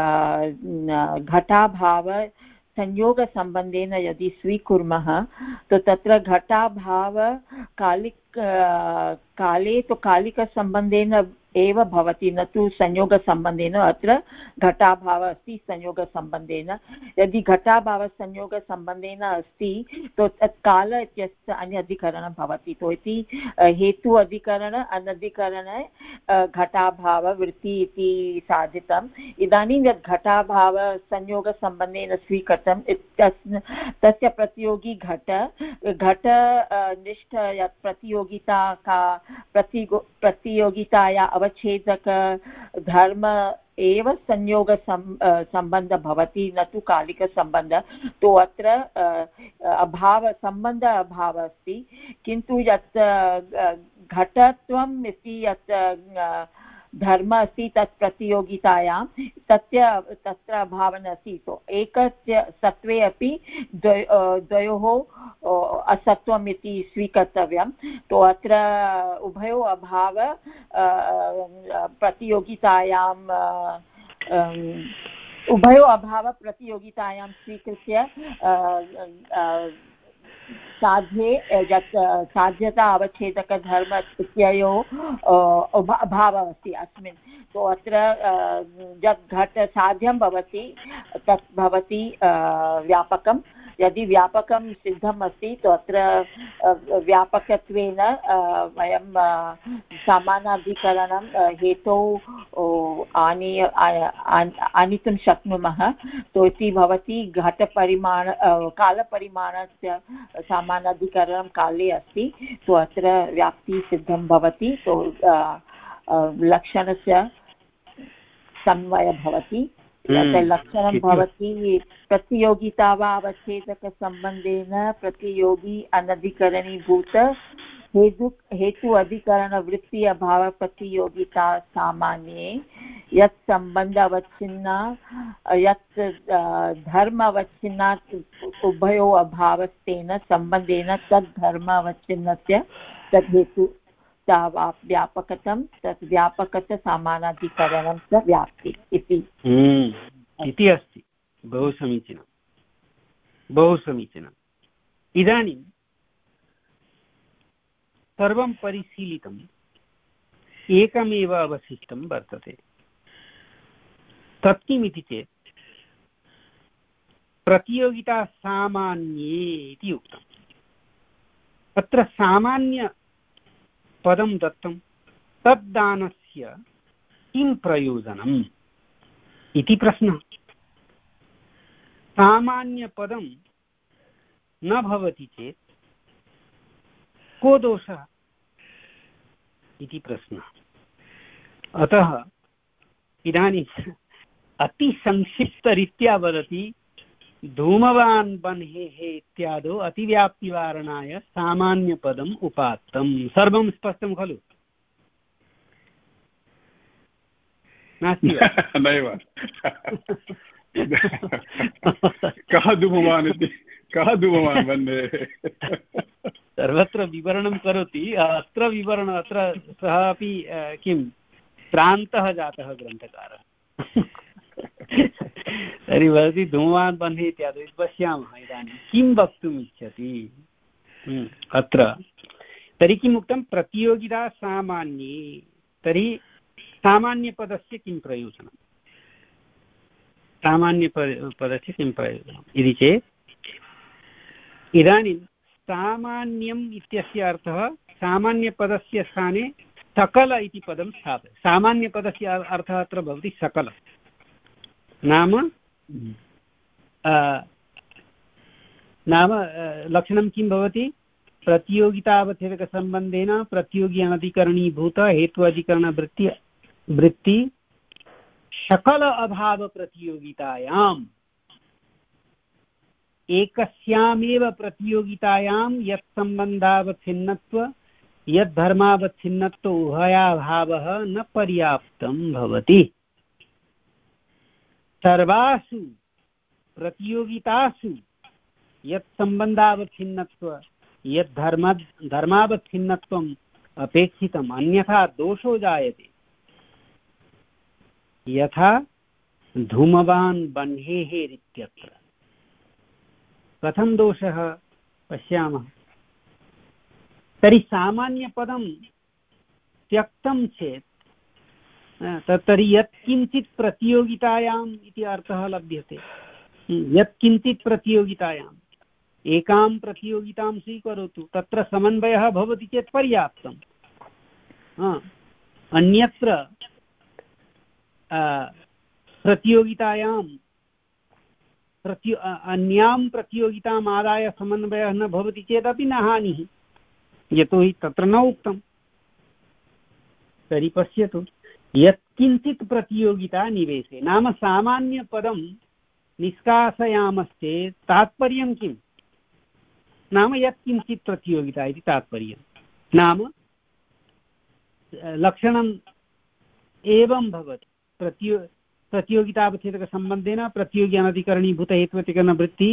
घटाभाव संयोगसम्बन्धेन यदि स्वीकुर्मः तो तत्र घटाभाव कालिक काले तो कालिकसम्बन्धेन एव भवति, न तु संयोगसम्बन्धेन। अत्र घटाभावः अस्ति संयोगसम्बन्धेन। यदि घटाभावः संयोगसम्बन्धेन अस्ति तो तत् काल इत्यस्य अन्यधिकरणं भवति। तो इति हेतु अधिकरण अनधिकरणे घटाभाववृत्ति इति साधितम्। इदानीं यत् घटाभावः संयोगसम्बन्धेन स्वीकृतम् इत्यस्य तस्य प्रतियोगी घट घट निष्ठ यत् प्रतियोगिता का प्रति प्रतियोगिताया अवच्छेदक धर्म एव संयोग सम्बन्ध भवति, न तु कालिकसम्बन्ध। तो अत्र अभाव सम्बन्ध अभावः अस्ति, किन्तु यत् घटत्वम् इति यत् धर्म अस्ति तत् प्रतियोगितायां तस्य तत्र अभावः नास्ति। तो एकस्य सत्त्वे अपि द्वयोः असत्त्वम् इति स्वीकर्तव्यं। तो अत्र उभयोः अभाव प्रतियोगितायां उभयोः अभाव प्रतियोगितायां स्वीकृत्य साध्ये यत् साध्यता अवच्छेदकधर्म इत्ययोः अभावः अस्ति अस्मिन्। तो अत्र यत् घट साध्यं भवति तत् भवति व्यापकं। यदि व्यापकं सिद्धम् अस्ति तो अत्र व्यापकत्वेन वयं समानाधिकरणं हेतौ आनीय आनीतुं शक्नुमः। तो इति भवति घटपरिमाण कालपरिमाणस्य समानाधिकरणं काले अस्ति। तो अत्र व्याप्तिसिद्धं भवति। तो लक्षणस्य समन्वयः भवति। लक्षणं भवति प्रतियोगिता वा अवच्छेदकसम्बन्धेन प्रतियोगी अनधिकरणीभूत हेतु हेतु अधिकरणवृत्ति अभाव प्रतियोगिता सामान्ये यत् सम्बन्ध अवच्छिन्ना यत् धर्म अवच्छिन्ना उभयोः अभावस्तेन सम्बन्धेन तद् धर्म अवच्छिन्नस्य तद् हेतु व्यापकतं तत् व्यापकस्य समानाधिकरणं च व्याप्ति इति इति अस्ति। बहु समीचीनं, बहु समीचीनम्। इदानीं सर्वं परिशीलितम्, एकमेव अवशिष्टं वर्तते। तत् किमिति चेत् प्रतियोगिता सामान्ये इति उक्तम्। अत्र सामान्य पदं दत्तं, तद्दानस्य किं प्रयोजनम् इति प्रश्नः। सामान्यपदं न भवति चेत् को दोषः इति प्रश्नः। अतः इदानीम् अतिसंक्षिप्तरीत्या वदति, धूमवान् बन्हेः इत्यादौ अतिव्याप्तिवारणाय सामान्यपदम् उपात्तम्। सर्वं स्पष्टं खलु? नास्ति नैव। कः धूमवान् इति कः धूमवान् बन्हेः? सर्वत्र विवरणं करोति, अत्र विवरणम् अत्र सः अपि किं प्रान्तः जातः ग्रन्थकारः। तर्हि वदति धूमवान् बन्हे इत्यादि पश्यामः इदानीं किं वक्तुम् इच्छति अत्र। तर्हि किम् उक्तं? प्रतियोगिता सामान्ये। तर्हि सामान्यपदस्य किं प्रयोजनं? सामान्यपदस्य किं प्रयोजनम् इति चेत् इदानीं सामान्यम् इत्यस्य अर्थः सामान्यपदस्य स्थाने सकल इति पदं स्थापयति। सामान्यपदस्य अर्थः अत्र भवति सकल। नाम नाम लक्षणं किं भवति? प्रतियोगितावच्छेदकसम्बन्धेन प्रतियोगी अनधिकरणीभूत हेतु अधिकरणवृत्ति वृत्ति सकल अभाव प्रतियोगितायाम् एकस्यामेव प्रतियोगितायां यत् सम्बन्धावच्छिन्नत्व यत् धर्मावच्छिन्नत्व उभयाभावः न पर्याप्तं भवति। सर्वासु प्रतियोगितासु यत् सम्बन्धावच्छिन्नत्व यत् धर्म धर्मावच्छिन्नत्वम् अपेक्षितम्, अन्यथा दोषो जायते। यथा धूमवान् बन्हेः इत्यत्र कथं दोषः पश्यामः। तर्हि सामान्यपदं त्यक्तं चेत् तर्हि यत्किञ्चित् प्रतियोगितायाम् इति अर्थः लभ्यते। यत्किञ्चित् प्रतियोगितायाम् एकां प्रतियोगितां स्वीकरोतु, तत्र समन्वयः भवति चेत् पर्याप्तम्। अन्यत्र प्रतियोगितायां प्रति अन्यां प्रतियोगिताम् आदाय समन्वयः न भवति चेदपि न हानिः, यतोहि तत्र न उक्तं। तर्हि पश्यतु, यत्किञ्चित् प्रतियोगिता निवेशे, नाम सामान्यपदं निष्कासयामश्चेत् तात्पर्यं किम्? नाम यत्किञ्चित् प्रतियोगिता इति तात्पर्यं। नाम लक्षणम् एवं भवति, प्रतियो प्रतियोगितावच्छेदकसम्बन्धेन प्रतियोगी अनधिकरणीभूतहेत्वतिकरणवृत्ति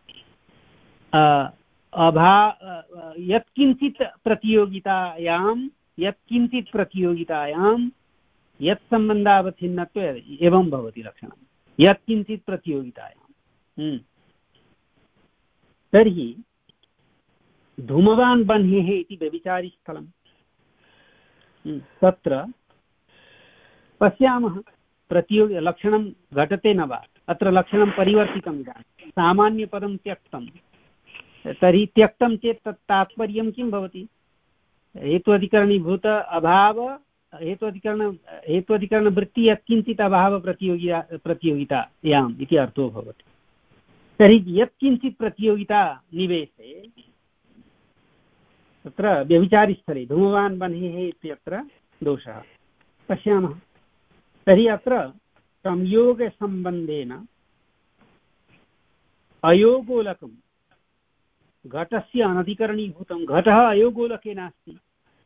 अभा यत्किञ्चित् प्रतियोगितायां यत्किञ्चित् प्रतियोगितायां यत् सम्बन्धावच्छिन्नत्व एवं भवति लक्षणं, यत्किञ्चित् प्रतियोगितायां। तर्हि धूमवान् बह्नेः इति व्यभिचारिस्थलं, तत्र पश्यामः प्रतियोगि लक्षणं घटते न वा? अत्र लक्षणं परिवर्तितम्, इदानीं सामान्यपदं त्यक्तं। तर्हि त्यक्तं चेत् तत् तात्पर्यं किं भवति? हेत्वधिकरणीभूत अभाव हेत्वधिकरण हेत्वधिकरणवृत्ति यत्किञ्चित् अभाव प्रतियोगिता प्रतियोगितायाम् इति अर्थो भवति। तर्हि यत्किञ्चित् प्रतियोगिता निवेशे तत्र व्यभिचारिस्थले धूमवान् बह्नेः इत्यत्र दोषः पश्यामः। तर्हि अत्र संयोगसम्बन्धेन अयोगोलकं घटस्य अनधिकरणीभूतं, घटः अयोगोलके नास्ति,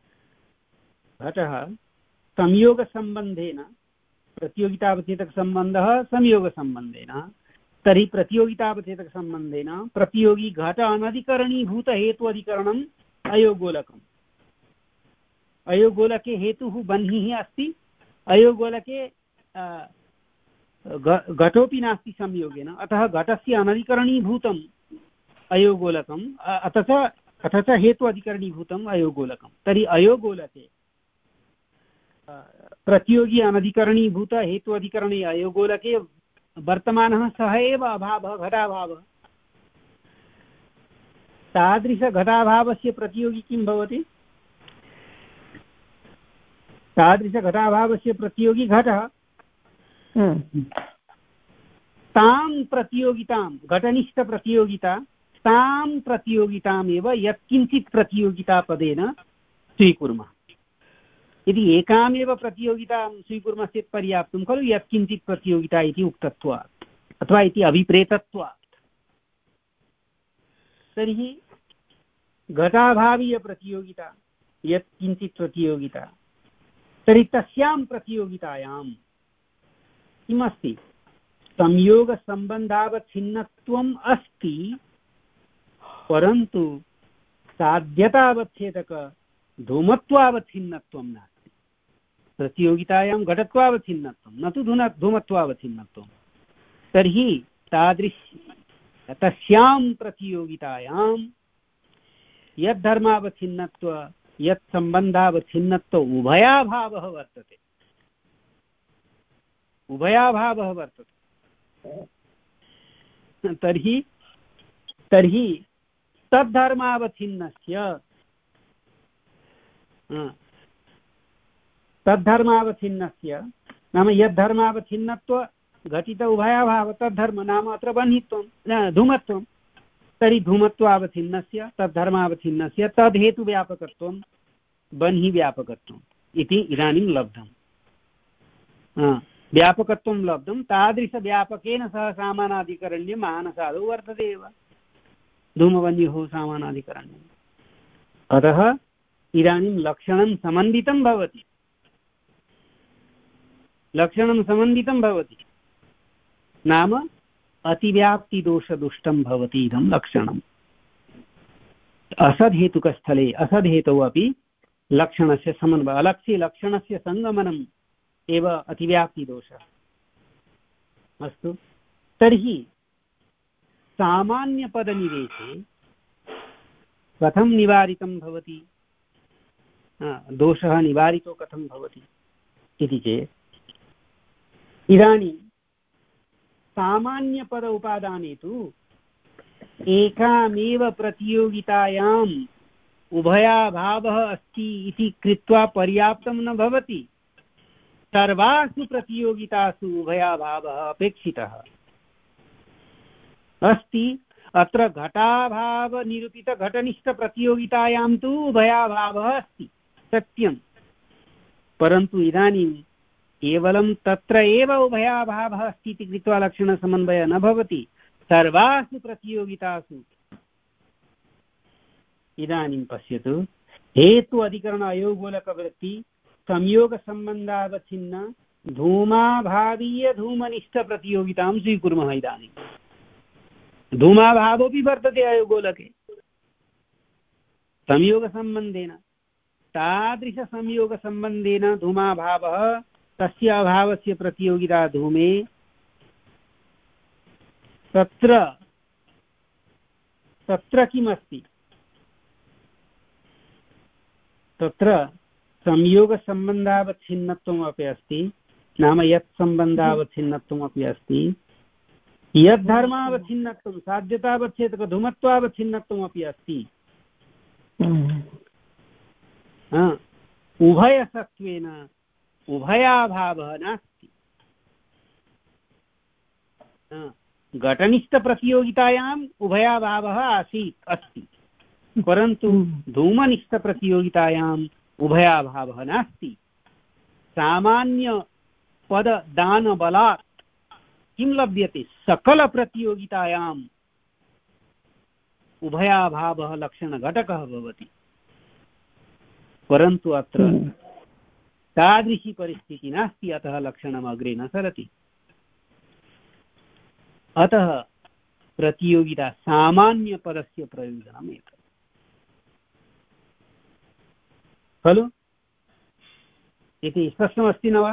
घटः संयोगसम्बन्धेन, प्रतियोगितावच्छेदकसम्बन्धः संयोगसम्बन्धेन, तर्हि प्रतियोगितावच्छेदकसम्बन्धेन प्रतियोगी घट अनधिकरणीभूतहेत्वधिकरणम् अयोगोलकम्। अयोगोलके हेतुः बह्निः अस्ति, अयोगोलके घटोपि नास्ति संयोगेन, अतः घटस्य अनधिकरणीभूतम् अयोगोलकम् अथ च अथ च हेतु अधिकरणीभूतम् अयोगोलकम्। तर्हि अयोगोलके प्रतियोगी अनधिकरणीभूत हेतु अधिकरणे अयोगोलके वर्तमानः सः एव अभावः, घटाभावः। तादृशघटाभावस्य प्रतियोगी किं भवति? तादृशघटाभावस्य प्रतियोगी घटः। तां प्रतियोगितां, घटनिष्ठप्रतियोगिता, तां प्रतियोगितामेव यत्किञ्चित् प्रतियोगितापदेन स्वीकुर्मः। यदि एकामेव प्रतियोगितां स्वीकुर्मः चेत् पर्याप्तं खलु, यत्किञ्चित् प्रतियोगिता इति उक्तत्वात् अथवा इति अभिप्रेतत्वात्। तर्हि घटाभावीयप्रतियोगिता यत्किञ्चित् प्रतियोगिता, तर्हि तस्यां प्रतियोगितायां किमस्ति? संयोगसम्बन्धावच्छिन्नत्वम् अस्ति, परन्तु साध्यतावच्छेदक धूमत्वावच्छिन्नत्वं नास्ति। प्रतियोगितायां घटत्वावच्छिन्नत्वं, न तु धूम धूमत्वावच्छिन्नत्वं। तर्हि तादृश तस्यां प्रतियोगितायां यद्धर्मावच्छिन्नत्व यत् सम्बन्धावच्छिन्नत्व उभयाभावः वर्तते, उभयाभावः वर्तते। तर्हि तर्हि तद्धर्मावच्छिन्नस्य तद्धर्मावच्छिन्नस्य नाम यद्धर्मावच्छिन्नत्व घटित उभयाभावः तद्धर्म नाम अत्र बह्नित्वं धूमत्वं। तर्हि धूमत्वावच्छिन्नस्य तद्धर्मावच्छिन्नस्य तद्धेतुव्यापकत्वं बह्निव्यापकत्वम् इति इदानीं लब्धम्। व्यापकत्वं लब्धं, तादृशव्यापकेन सह सामानाधिकरण्यं मानसादौ वर्तते एव, धूमवन्योः सामानाधिकरण्यम्। अतः इदानीं लक्षणं समन्वितं भवति, लक्षणं समन्वितं भवति नाम अतिव्याप्तिदोषदुष्टं भवति इदं लक्षणम्। असद्हेतुकस्थले असद्हेतौ अपि लक्षणस्य समन्वय, अलक्ष्ये लक्षणस्य सङ्गमनम् एव अतिव्याप्तिदोषः। अस्तु, तर्हि सामान्यपदनिवेशे कथं निवारितं भवति, दोषः निवारितो कथं भवति इति चेत् इदानीं सामान्यपद उपादाने तु एकामेव प्रतियोगितायाम् उभयाभावः अस्ति इति कृत्वा पर्याप्तं न भवति। सर्वासु प्रतियोगितासु उभयाभावः अपेक्षितः अस्ति। अत्र घटाभावनिरूपितघटनिष्ठप्रतियोगितायां तु उभयाभावः अस्ति, सत्यं। परन्तु इदानीं केवलं तत्र एव उभयाभावः अस्ति इति कृत्वा लक्षणसमन्वयः न भवति। सर्वासु प्रतियोगितासु इदानीं पश्यतु, हेतु अधिकरण अयोगोलकवृत्ति संयोगसम्बन्धावच्छिन्न धूमाभावीय धूमनिष्ठप्रतियोगितां स्वीकुर्मः। इदानीं धूमाभावोऽपि वर्तते अयोगोलके संयोगसम्बन्धेन। तादृशसंयोगसम्बन्धेन धूमाभावः तस्य अभावस्य प्रतियोगिता धूमे, तत्र तत्र किमस्ति? तत्र संयोगसम्बन्धावच्छिन्नत्वम् अपि अस्ति, नाम यत् सम्बन्धावच्छिन्नत्वम् अपि अस्ति, यत् धर्मावच्छिन्नत्वं साध्यतावच्छेदकधूमत्वावच्छिन्नत्वम् अपि अस्ति। उभयसत्त्वेन उभयाभावः नास्ति। घटनिष्ठप्रतियोगितायाम् उभयाभावः आसीत् अस्ति, परन्तु धूमनिष्ठप्रतियोगितायाम् उभयाभावः नास्ति। सामान्यपददानबलात् किं लभ्यते? सकलप्रतियोगितायाम् उभयाभावः लक्षणघटकः भवति। परन्तु अत्र तादृशी परिस्थितिः नास्ति, अतः लक्षणम् अग्रे न सरति। अतः प्रतियोगिता सामान्यपदस्य प्रयोजनम् एतत् खलु? इति स्पष्टमस्ति न वा?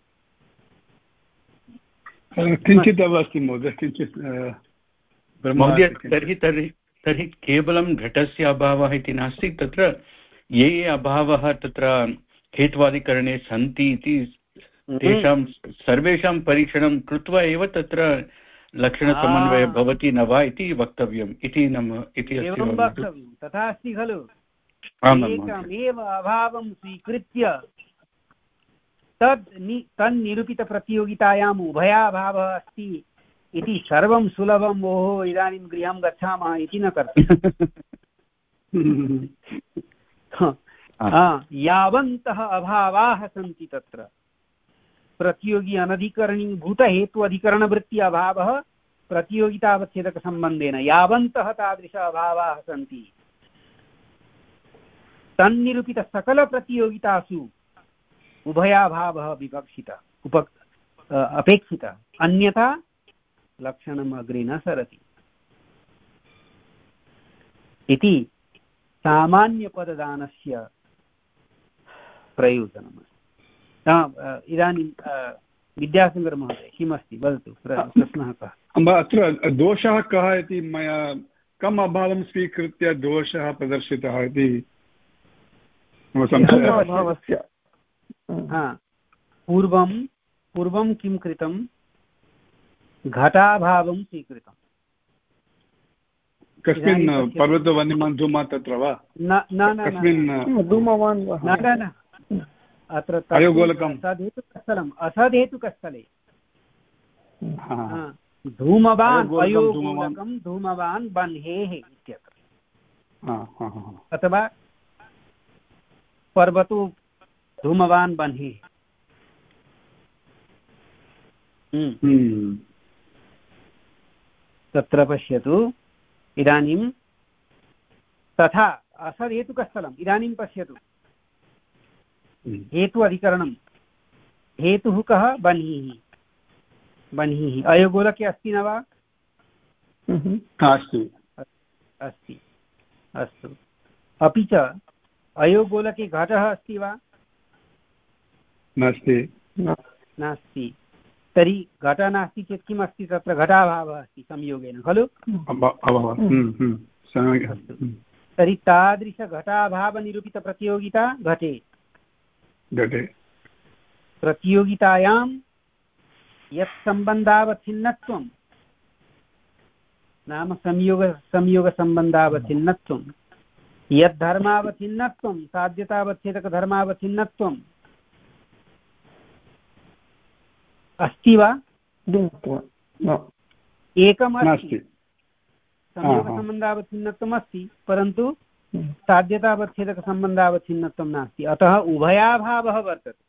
किञ्चित् एव अस्ति महोदय, किञ्चित् महोदय। तर्हि तर्हि तर्हि केवलं घटस्य अभावः इति नास्ति, तत्र ये ये अभावः तत्र हेत्वादिकरणे सन्ति इति तेषां सर्वेषां परीक्षणं कृत्वा एव तत्र लक्षणसमन्वयः भवति न वा इति वक्तव्यम् इति नाम इति एवं वक्तव्यं। तथा अस्ति खलु? एकमेव अभावं स्वीकृत्य तद् तन्निरूपितप्रतियोगितायाम् उभयाभावः अस्ति इति सर्वं सुलभम्। ओहो, इदानीं गृहं गच्छामः इति न कर्तव्यम्। यावन्तः अभावाः सन्ति तत्र प्रतियोगी अनधिकरणीभूत हेतु अधिकरणवृत्ति अभावः प्रतियोगितावच्छेदकसम्बन्धेन यावन्तः तादृश अभावाः सन्ति तन्निरूपितसकलप्रतियोगितासु उभयाभावः विवक्षितः उप अपेक्षितः, अन्यथा लक्षणम् अग्रे न सरति इति सामान्यपददानस्य प्रयोजनम्। इदानीं विद्यासागरमहोदय किमस्ति वदतु, प्रश्नः कः? अत्र दोषः कः इति मया कम् अभावं स्वीकृत्य दोषः प्रदर्शितः इति अभावस्य पूर्वं पूर्वं किं कृतं? घटाभावं स्वीकृतं। कस्मिन् पर्वतवन्यमान् धूमः तत्र वा? न न धूमवान् न अत्र असधेतुकस्थलम् असधेतुकस्थले धूमवान् अयोगोलकं धूमवान् बन्हेः इत्यत्र, अथवा पर्वतो धूमवान् बन्हेः। तत्र पश्यतु, इदानीं तथा असधेतुकस्थलम्। इदानीं पश्यतु, हेतु अधिकरणं। हेतुः कः? बन्हिः। बन्हिः अयोगोलके अस्ति न वा? अस्ति अस्ति। अस्तु, अपि च अयोगोलके घटः अस्ति वा? नास्ति। नास्ति। तर्हि घटः नास्ति चेत् किम् अस्ति? तत्र घटाभावः अस्ति संयोगेन खलु? तर्हि तादृशघटाभावनिरूपितप्रतियोगिता घटे। घटे प्रतियोगितायां यत् सम्बन्धावच्छिन्नत्वं नाम संयोग संयोगसम्बन्धावच्छिन्नत्वं यत् धर्मावच्छिन्नत्वं साध्यतावच्छेदकधर्मावच्छिन्नत्वम् अस्ति वा? एकमस्ति, संयोगसम्बन्धावच्छिन्नत्वम् अस्ति, परन्तु साध्यतावच्छेदकसम्बन्धावच्छिन्नत्वं नास्ति। अतः उभयाभावः वर्तते।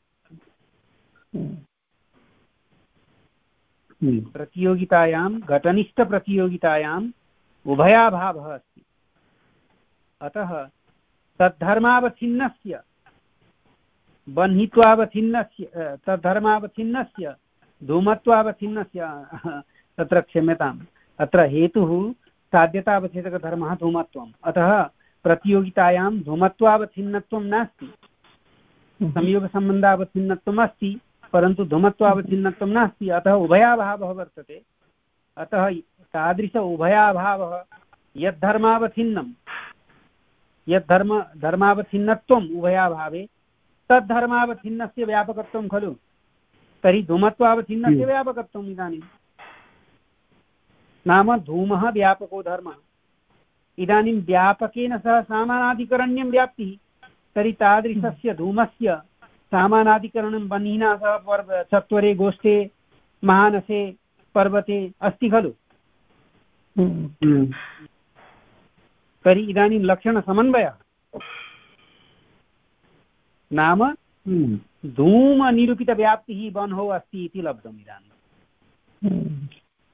प्रतियोगितायां घटनिष्ठप्रतियोगितायाम् उभयाभावः अस्ति। अतः तद्धर्मावच्छिन्नस्य बह्नित्वावच्छिन्नस्य तद्धर्मावच्छिन्नस्य धूमत्वावच्छिन्नस्य तत्र क्षम्यताम्, अत्र हेतुः साध्यतावच्छेदकधर्मः धूमत्वम्। अतः प्रतियोगितायां धूमत्वावच्छिन्नत्वं नास्ति, संयोगसम्बन्धावच्छिन्नत्वम् अस्ति, परन्तु धूमत्वावच्छिन्नत्वं नास्ति। अतः उभयाभावः वर्तते। अतः तादृश उभयाभावः यद्धर्मावच्छिन्नं यद्धर्म धर्मावच्छिन्नत्वम् उभयाभावे तद्धर्मावच्छिन्नस्य व्यापकत्वं खलु। तर्हि धूमत्वावच्छिन्नस्य व्यापकत्वम् इदानीं नाम धूमः व्यापको धर्मः। इदानीं व्यापकेन सह सामानाधिकरण्यं व्याप्तिः, तर्हि तादृशस्य धूमस्य सामानाधिकरणं बह्निना सह पर्व चत्वरे गोष्ठे महानसे पर्वते अस्ति खलु। तर्हि इदानीं लक्षणसमन्वयः नाम धूमनिरूपितव्याप्तिः बह्नौ अस्ति इति लब्धम् इदानीं।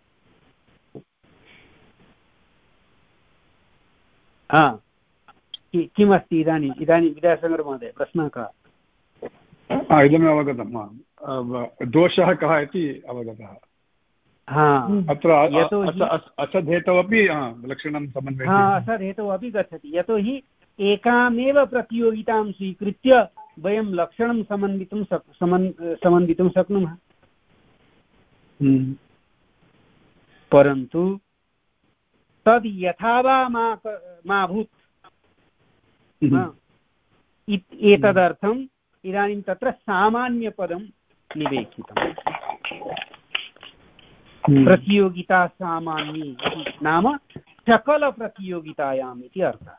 हा, किमस्ति इदानीम् इदानीं विद्यासागरमहोदय प्रश्नः कः? इदम् अवगतं। दोषः कः इति अवगतः। अत्र असद्धेतौ अपि लक्षणं समन्वयः असद्धेतौ अपि गच्छति। यतोहि एकामेव प्रतियोगितां स्वीकृत्य वयं लक्षणं समन्वितुं समन्वितुं शक्नुमः। परन्तु तद् यथा वा मा भूत् एतदर्थम् इदानीं तत्र सामान्यपदं निवेशितम्। प्रतियोगिता सामान्ये नाम सकलप्रतियोगितायाम् इति अर्थः।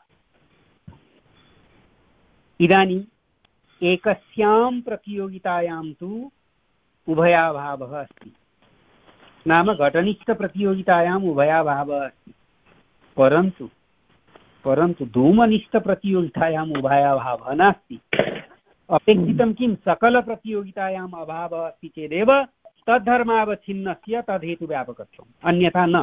इदानीम् एकस्यां प्रतियोगितायां तु उभयाभावः अस्ति, नाम घटनिष्ठप्रतियोगितायाम् उभयाभावः अस्ति, परन्तु परन्तु धूमनिष्ठप्रतियोगितायाम् उभयाभावः नास्ति। अपेक्षितं किं? सकलप्रतियोगितायाम् अभावः अस्ति चेदेव तद्धर्मावच्छिन्नस्य तद्धेतुव्यापकत्वम्, अन्यथा न।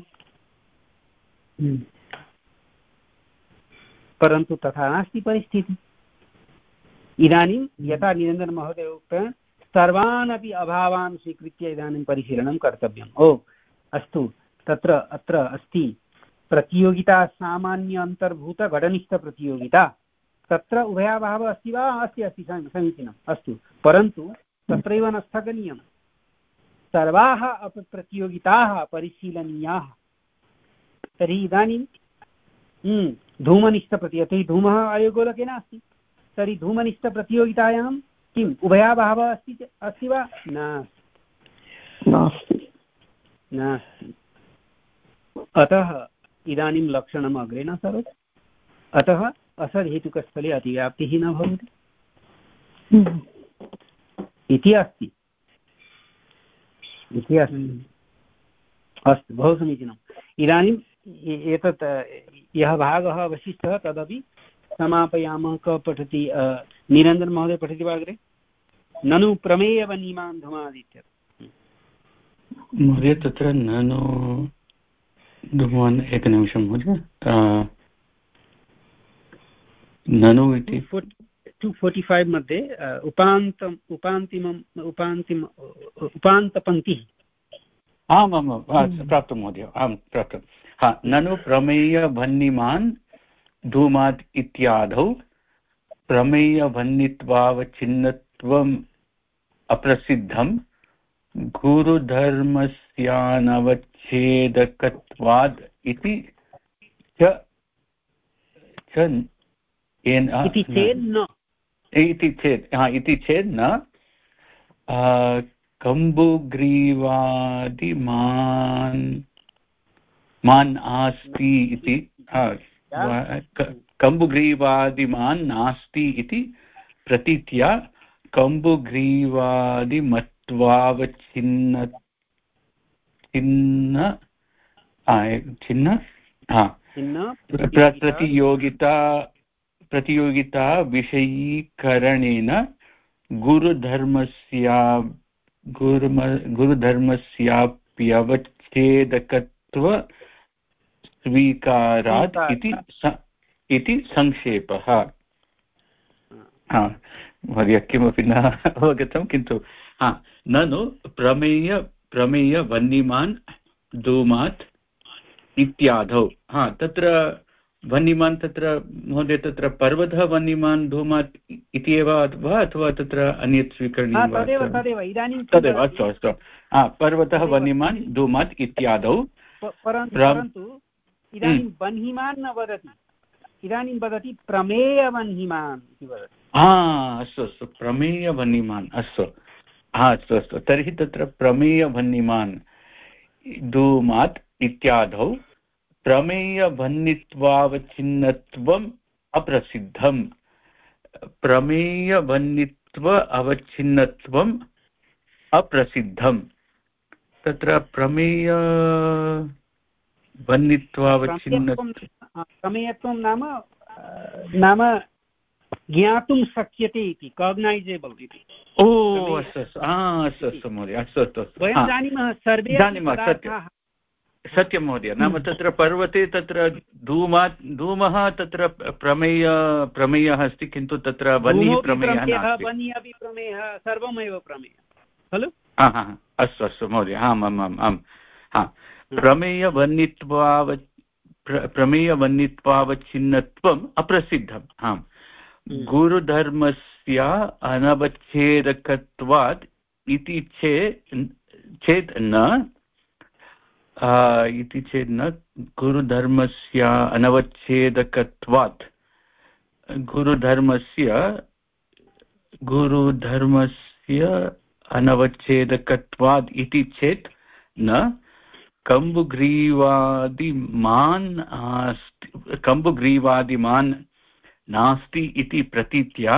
परन्तु तथा नास्ति परिस्थितिः। इदानीं यथा निरञ्जनमहोदय उक्तवान्, सर्वान् अपि अभावान् स्वीकृत्य इदानीं परिशीलनं कर्तव्यम्। ओ अस्तु, तत्र अत्र अस्ति प्रतियोगिता सामान्य अन्तर्भूत घटनिष्ठप्रतियोगिता, तत्र उभयाभावः अस्ति वा? अस्ति अस्ति, समीचीनम्, अस्तु। परन्तु तत्रैव न स्थगनीयम्, सर्वाः अपि प्रतियोगिताः परिशीलनीयाः। तर्हि इदानीं धूमनिष्ठप्रति यतोहि धूमः वायुगोलके नास्ति, तर्हि धूमनिष्ठप्रतियोगितायां किम् उभयाभावः अस्ति अस्ति वा? नास्ति नास्ति। अतः इदानीं लक्षणम् अग्रे न सरोति। अतः असद्हेतुकस्थले अतिव्याप्तिः न भवति इति अस्ति इति अस्ति। अस्तु, बहु समीचीनम्। इदानीम् एतत् यः भागः अवशिष्टः तदपि समापयामः। क पठति? निरञ्जनमहोदय पठति वा अग्रे? ननु प्रमेयवनिमान् धूमादित्यत्। महोदय तत्र ननु धूमान् एकनिमिषं महोदय। ननु इति टु फोर्टि फैव् मध्ये उपान्तम् उपान्तिमम् उपान्तिम उपान्तपङ्क्तिः। आम् आम् आम् प्राप्तं महोदय, आं प्राप्तं। हा, ननु प्रमेयभन्निमान् धूमात् इत्यादौ प्रमेयभन्नित्वावच्छिन्नत्वम् अप्रसिद्धं गुरुधर्मस्यानवच्छेदकत्वाद् इति च इति चेत् न इति चेत् न कम्बुग्रीवादिमान् मान् आस्ति इति कम्बुग्रीवादिमान् नास्ति इति प्रतीत्या कम्बुग्रीवादिमत्वावच्छिन्न छिन्न छिन्न प्रतियोगिता प्रतियोगिता विषयीकरणेन गुरुधर्मस्या गुरुम गुरुधर्मस्याप्यवच्छेदकत्व स्वीकारात् इति इति संक्षेपः। महोदय किमपि न अवगतं, किन्तु हा ननु प्रमेय प्रमेय वह्निमान् धूमात् इत्यादौ। हा तत्र वह्निमान् तत्र महोदय तत्र पर्वतः वह्निमान् धूमात् इति एव वा अथवा तत्र अन्यत् स्वीकरणीयं वा? तदेव, अस्तु अस्तु। हा पर्वतः वह्निमान् धूमात् इत्यादौ। परन्तु इदानीं वह्निमान् न वदति, इदानीं वदति प्रमेयवह्निमान् इति वदति। हा अस्तु अस्तु, प्रमेयवह्निमान्, अस्तु। हा अस्तु अस्तु, तर्हि तत्र प्रमेयवह्निमान् धूमात् इत्यादौ प्रमेयवह्नित्वावच्छिन्नत्वम् अप्रसिद्धम्। प्रमेयवह्नित्व अवच्छिन्नत्वम् अप्रसिद्धम्। तत्र प्रमेय वह्नित्वावच्छिन्नत्वं प्रमेयत्वं नाम नाम ज्ञातुं शक्यते इति, काग्नैजेबल् इति। ओ अस्तु अस्तु, अस्तु अस्तु महोदय, अस्तु अस्तु अस्तु, वयं जानीमः सर्वे जानीमः, सत्यं सत्यं महोदय। नाम तत्र पर्वते तत्र धूमात् धूमः तत्र प्रमेय प्रमेयः अस्ति, किन्तु तत्र वह्निः प्रमेयः नास्ति। वह्निः अपि प्रमेयः, सर्वमेव प्रमेयः खलु। हा हा अस्तु अस्तु महोदय, आम् आम् आम् आम्। हा प्रमेयवह्नित्वाव प्रमेयवह्नित्वावच्छिन्नत्वम् अप्रसिद्धम्। आम् गुरुधर्मस्य अनवच्छेदकत्वात् इति चेत् न इति चेत् न गुरुधर्मस्य अनवच्छेदकत्वात् गुरुधर्मस्य गुरुधर्मस्य अनवच्छेदकत्वात् इति चेत् न कम्बुग्रीवादिमान् कम्बुग्रीवादिमान् नास्ति इति प्रतीत्या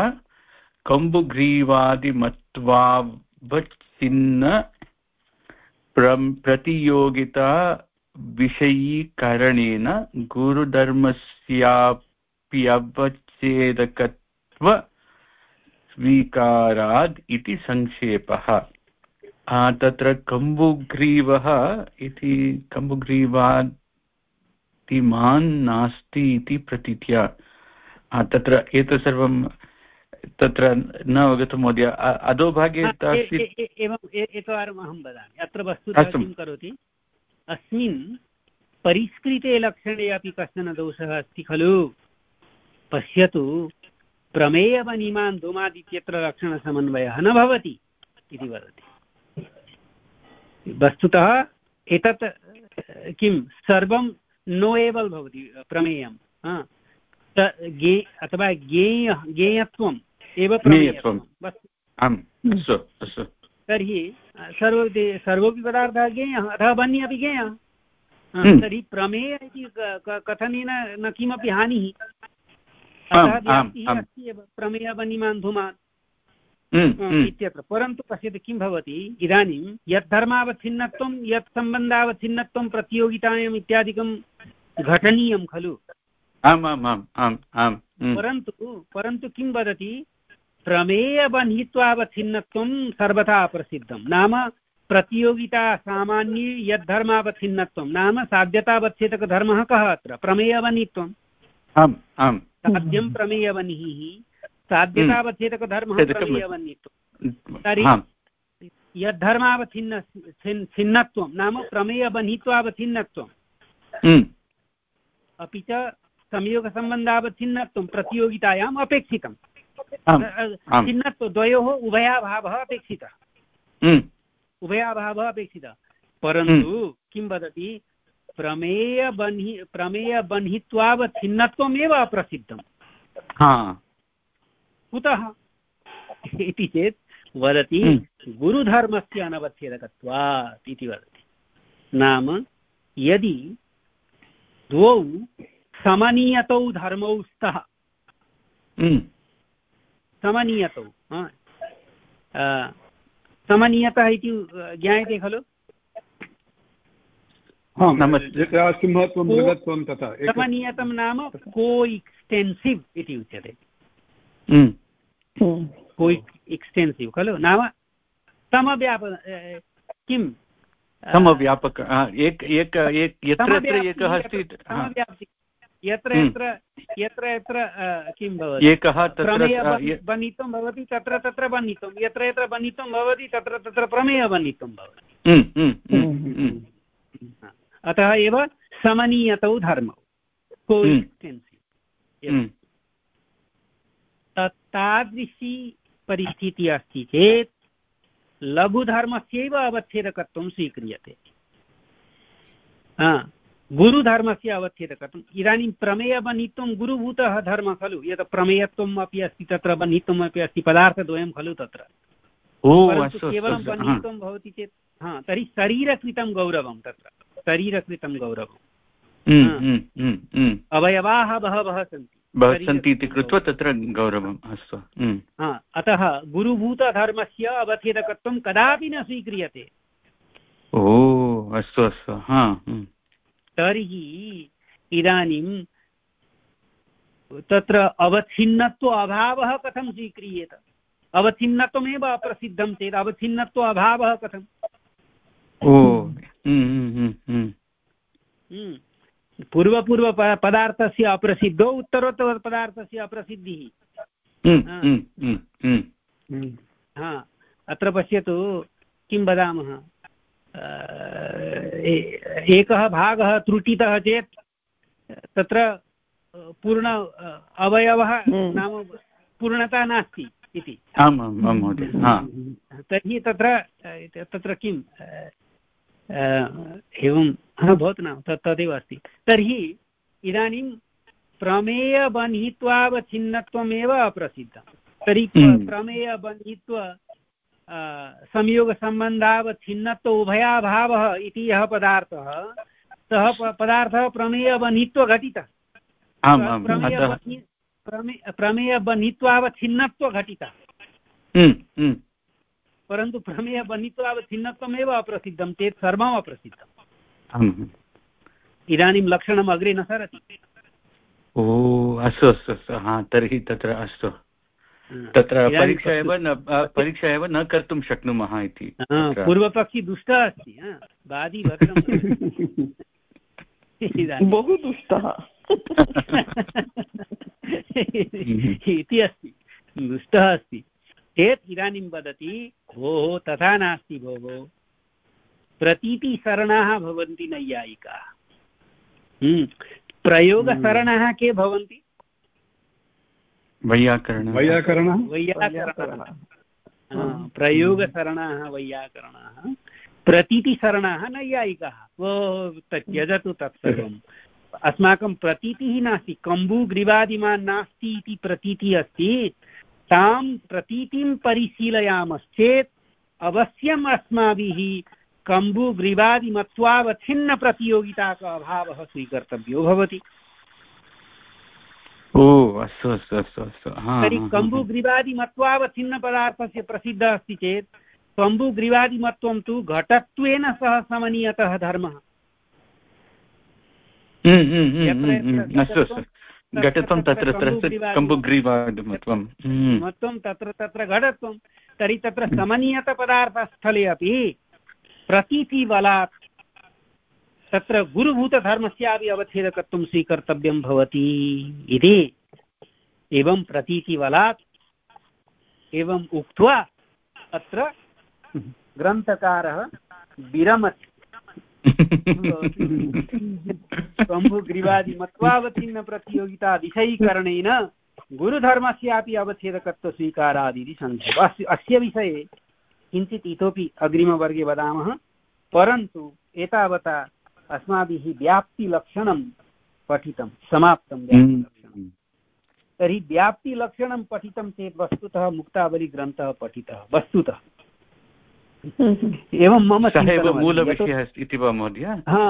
कम्बुग्रीवादिमत्वावच्छिन्न प्रतियोगिता विषयीकरणेन गुरुधर्मस्याप्यवच्छेदकत्व स्वीकारात् इति संक्षेपः। तत्र कम्बुग्रीवः इति कम्बुग्रीवादिमान् नास्ति इति प्रतीत्या तत्र एतत् सर्वं तत्र न अवगतं महोदय। अधोभागे एवम् एकवारम् अहं वदामि। अत्र वस्तुतः किं करोति, अस्मिन् परिष्कृते लक्षणे अपि कश्चन दोषः अस्ति खलु। पश्यतु, प्रमेयवह्निमान् धूमात् इत्यत्र लक्षणसमन्वयः न भवति इति वदति। वस्तुतः एतत् किं सर्वं नोएबल् भवति प्रमेयं, गे अथवा ज्ञेय ज्ञेयत्वम् एव प्रमेयत्वं। तर्हि सर्व सर्वोऽपि पदार्थः ज्ञेयः अथवा वह्निः अपि ज्ञेयः। तर्हि प्रमेय इति कथनेन न किमपि हानिः। अतः व्याप्तिः अस्ति एव प्रमेयवह्निमान् धूमात् इत्यत्र। परन्तु पश्यतु किं भवति, इदानीं यत् धर्मावच्छिन्नत्वं यत् सम्बन्धावच्छिन्नत्वं प्रतियोगितायाम् इत्यादिकं घटनीयं खलु। आम् आम् आम् आम् आम्। परन्तु परन्तु किं वदति, प्रमेयवह्नित्वावच्छिन्नत्वं सर्वथा अप्रसिद्धं। नाम प्रतियोगिता सामान्ये यद् धर्मावच्छिन्नत्वं नाम साध्यतावच्छेदकधर्मः कः अत्र, प्रमेयवह्नित्वं। आम् आम्। साध्यं प्रमेयवह्निः, साध्यतावच्छेदकधर्मः प्रमेयवह्नित्वं। तर्हि यद्धर्मावच्छिन्न छिन्नत्वं नाम प्रमेयवह्नित्वावच्छिन्नत्वम्, अपि च संयोगसम्बन्धावच्छिन्नत्वं प्रतियोगितायाम् अपेक्षितं। छिन्नत्व द्वयोः उभयाभावः अपेक्षितः, उभयाभावः अपेक्षितः। परन्तु किं वदति, प्रमेयवह्नि प्रमेयवह्नित्वावच्छिन्नत्वमेव अप्रसिद्धम्। कुतः इति चेत् वदति गुरुधर्मस्य अनवच्छेदकत्वात् इति वदति। नाम यदि द्वौ समनीयतौ धर्मौ स्तः, समनीयतौ, समनीयतः इति ज्ञायते खलु? सिंहत्वं मृगत्वं तथा समनीयतं नाम को एक्स्टेन्सिव् इति उच्यते। को एक्स्टेन्सिव् खलु, नाम समव्याप किं समव्यापक एक एक एक यत्र एकः अस्ति समव्याप्ति यत्र यत्र यत्र यत्र किं भवति एकः तत्र बन्धितं भवति तत्र तत्र बन्धितं, यत्र यत्र बन्धितं भवति तत्र तत्र प्रमेयः बन्धितं भवति। अतः एव समनीयतौ धर्मौ कोएक्स्टेन्सिव्। तादृशी परिस्थितिः अस्ति चेत् लघुधर्मस्यैव अवच्छेदकत्वं स्वीक्रियते, गुरुधर्मस्य अवच्छेदकत्वम्। इदानीं प्रमेयबन्धित्वं गुरुभूतः धर्मः खलु, यत् प्रमेयत्वम् अपि अस्ति तत्र बन्धित्वम् अपि अस्ति, पदार्थद्वयं खलु तत्र। परन्तु केवलं बन्धित्वं भवति चेत् हा तर्हि शरीरकृतं गौरवं, तत्र शरीरकृतं गौरवम्, अवयवाः बहवः सन्ति सन्ति इति कृत्वा तत्र गौरवम्। अस्तु, अतः गुरुभूतधर्मस्य अवच्छेदकत्वं कदापि न स्वीक्रियते। ओ अस्तु अस्तु। तर्हि इदानीं तत्र अवच्छिन्नत्व अभावः कथं स्वीक्रियेत? अवच्छिन्नत्वमेव अप्रसिद्धं चेत् अवच्छिन्नत्व अभावः कथम्? ओ पूर्वपूर्व पदार्थस्य अप्रसिद्धो उत्तरोत्तर पदार्थस्य अप्रसिद्धिः। हा अत्र पश्यतु, किं वदामः, एकः भागः त्रुटितः चेत् तत्र पूर्ण अवयवः नाम पूर्णता नास्ति इति। तर्हि तत्र तत्र किं एवं भवतु नाम तत् तदेव अस्ति। तर्हि इदानीं प्रमेयबन्धित्वावच्छिन्नत्वमेव अप्रसिद्धं। तर्हि प्रमेयबन्धित्व संयोगसम्बन्धावच्छिन्नत्व उभयाभावः इति यः पदार्थः, सः पदार्थः प्रमेयबन्धित्वघटितः, प्रमेयबन्धित्वावच्छिन्नत्वघटितः, परन्तु प्रमेयबन्धित्वावच्छिन्नत्वमेव अप्रसिद्धं चेत् सर्वम् अप्रसिद्धम्। इदानीं लक्षणम् अग्रे न सरति। ओ अस्तु अस्तु अस्तु। हा तर्हि तत्र अस्तु, तत्र परीक्षा एव न परीक्षा एव न कर्तुं शक्नुमः इति। पूर्वपक्षी दुष्टः अस्ति, वादी बहु दुष्टः इति अस्ति, दुष्टः अस्ति चेत् इदानीं वदति भोः तथा नास्ति भोः, प्रतीतिशरणाः भवन्ति नैयायिकाः, प्रयोगशरणाः के भवन्ति? वैयाकरणः वैयाकरणः वैयाकरणः प्रयोगशरणाः वैयाकरणाः, प्रतीतिशरणाः नैयायिकाः। वो त्यजतु तत्सर्वम्, अस्माकं प्रतीतिः नास्ति, कम्बुग्रीवादिमान् नास्ति इति प्रतीतिः अस्ति। तां प्रतीतिं परिशीलयामश्चेत् अवश्यम् अस्माभिः कम्बुग्रीवादिमत्वावच्छिन्नप्रतियोगिताक अभावः स्वीकर्तव्यो भवति। ओ अस्तु अस्तु अस्तु अस्तु। तर्हि कम्बुग्रीवादिमत्वावच्छिन्नपदार्थस्य प्रसिद्धः अस्ति चेत् कम्बुग्रीवादिमत्वं तु घटत्वेन सह समनीयतः धर्मः। घटत्वं तत्र कम्बुग्रीवादिमत्वं मत्वं तत्र तत्र घटत्वं। तर्हि तत्र समनीयतपदार्थस्थले अपि प्रतीतिबलात् तत्र गुरुभूतधर्मस्यापि अवच्छेदकत्वं स्वीकर्तव्यं भवति इति। एवं प्रतीतिबलात् एवम् उक्त्वा अत्र ग्रन्थकारः विरमति। कम्बुग्रीवादिमत्वावच्छिन्नप्रतियोगिता विषयीकरणेन गुरुधर्मस्यापि अवच्छेदकत्वस्वीकारादिति सन्धर्भः। अस्य अस्य विषये किञ्चित् इतोपि अग्रिमवर्गे वदामः, परन्तु एतावता अस्माभिः व्याप्तिलक्षणं पठितं, समाप्तं व्याप्तिलक्षणम्। तर्हि व्याप्तिलक्षणं पठितं चेत् वस्तुतः मुक्तावलीग्रन्थः पठितः वस्तुतः एवं मम मूलविषयः अस्ति इति वा महोदय?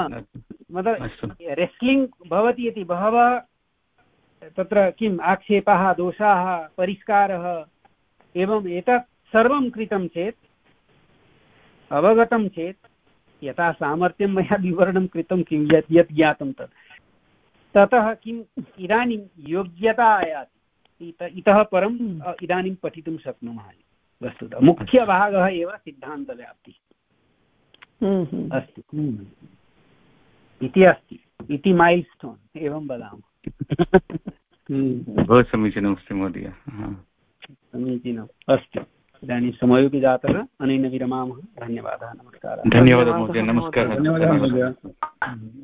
रेस्लिङ्ग् भवति इति बहवः तत्र किम् आक्षेपाः दोषाः परिष्कारः एवम् एतत् सर्वं कृतं चेत् अवगतं चेत् यथा सामर्थ्यं मया विवरणं कृतं किं यत् यत् ज्ञातं तत् ततः किम् इदानीं योग्यता आयाति इतः परम् इदानीं पठितुं शक्नुमः वस्तुतः मुख्यभागः एव सिद्धान्तव्याप्तिः अस्तु इति अस्ति इति मैल् स्टोन् एवं वदामः। बहु समीचीनमस्ति महोदय समीचीनम् अस्तु इदानीं समयोपि जातः अनेन विरमामः। धन्यवादः नमस्कारः। धन्यवादः महोदय नमस्कारः। धन्यवादः महोदय।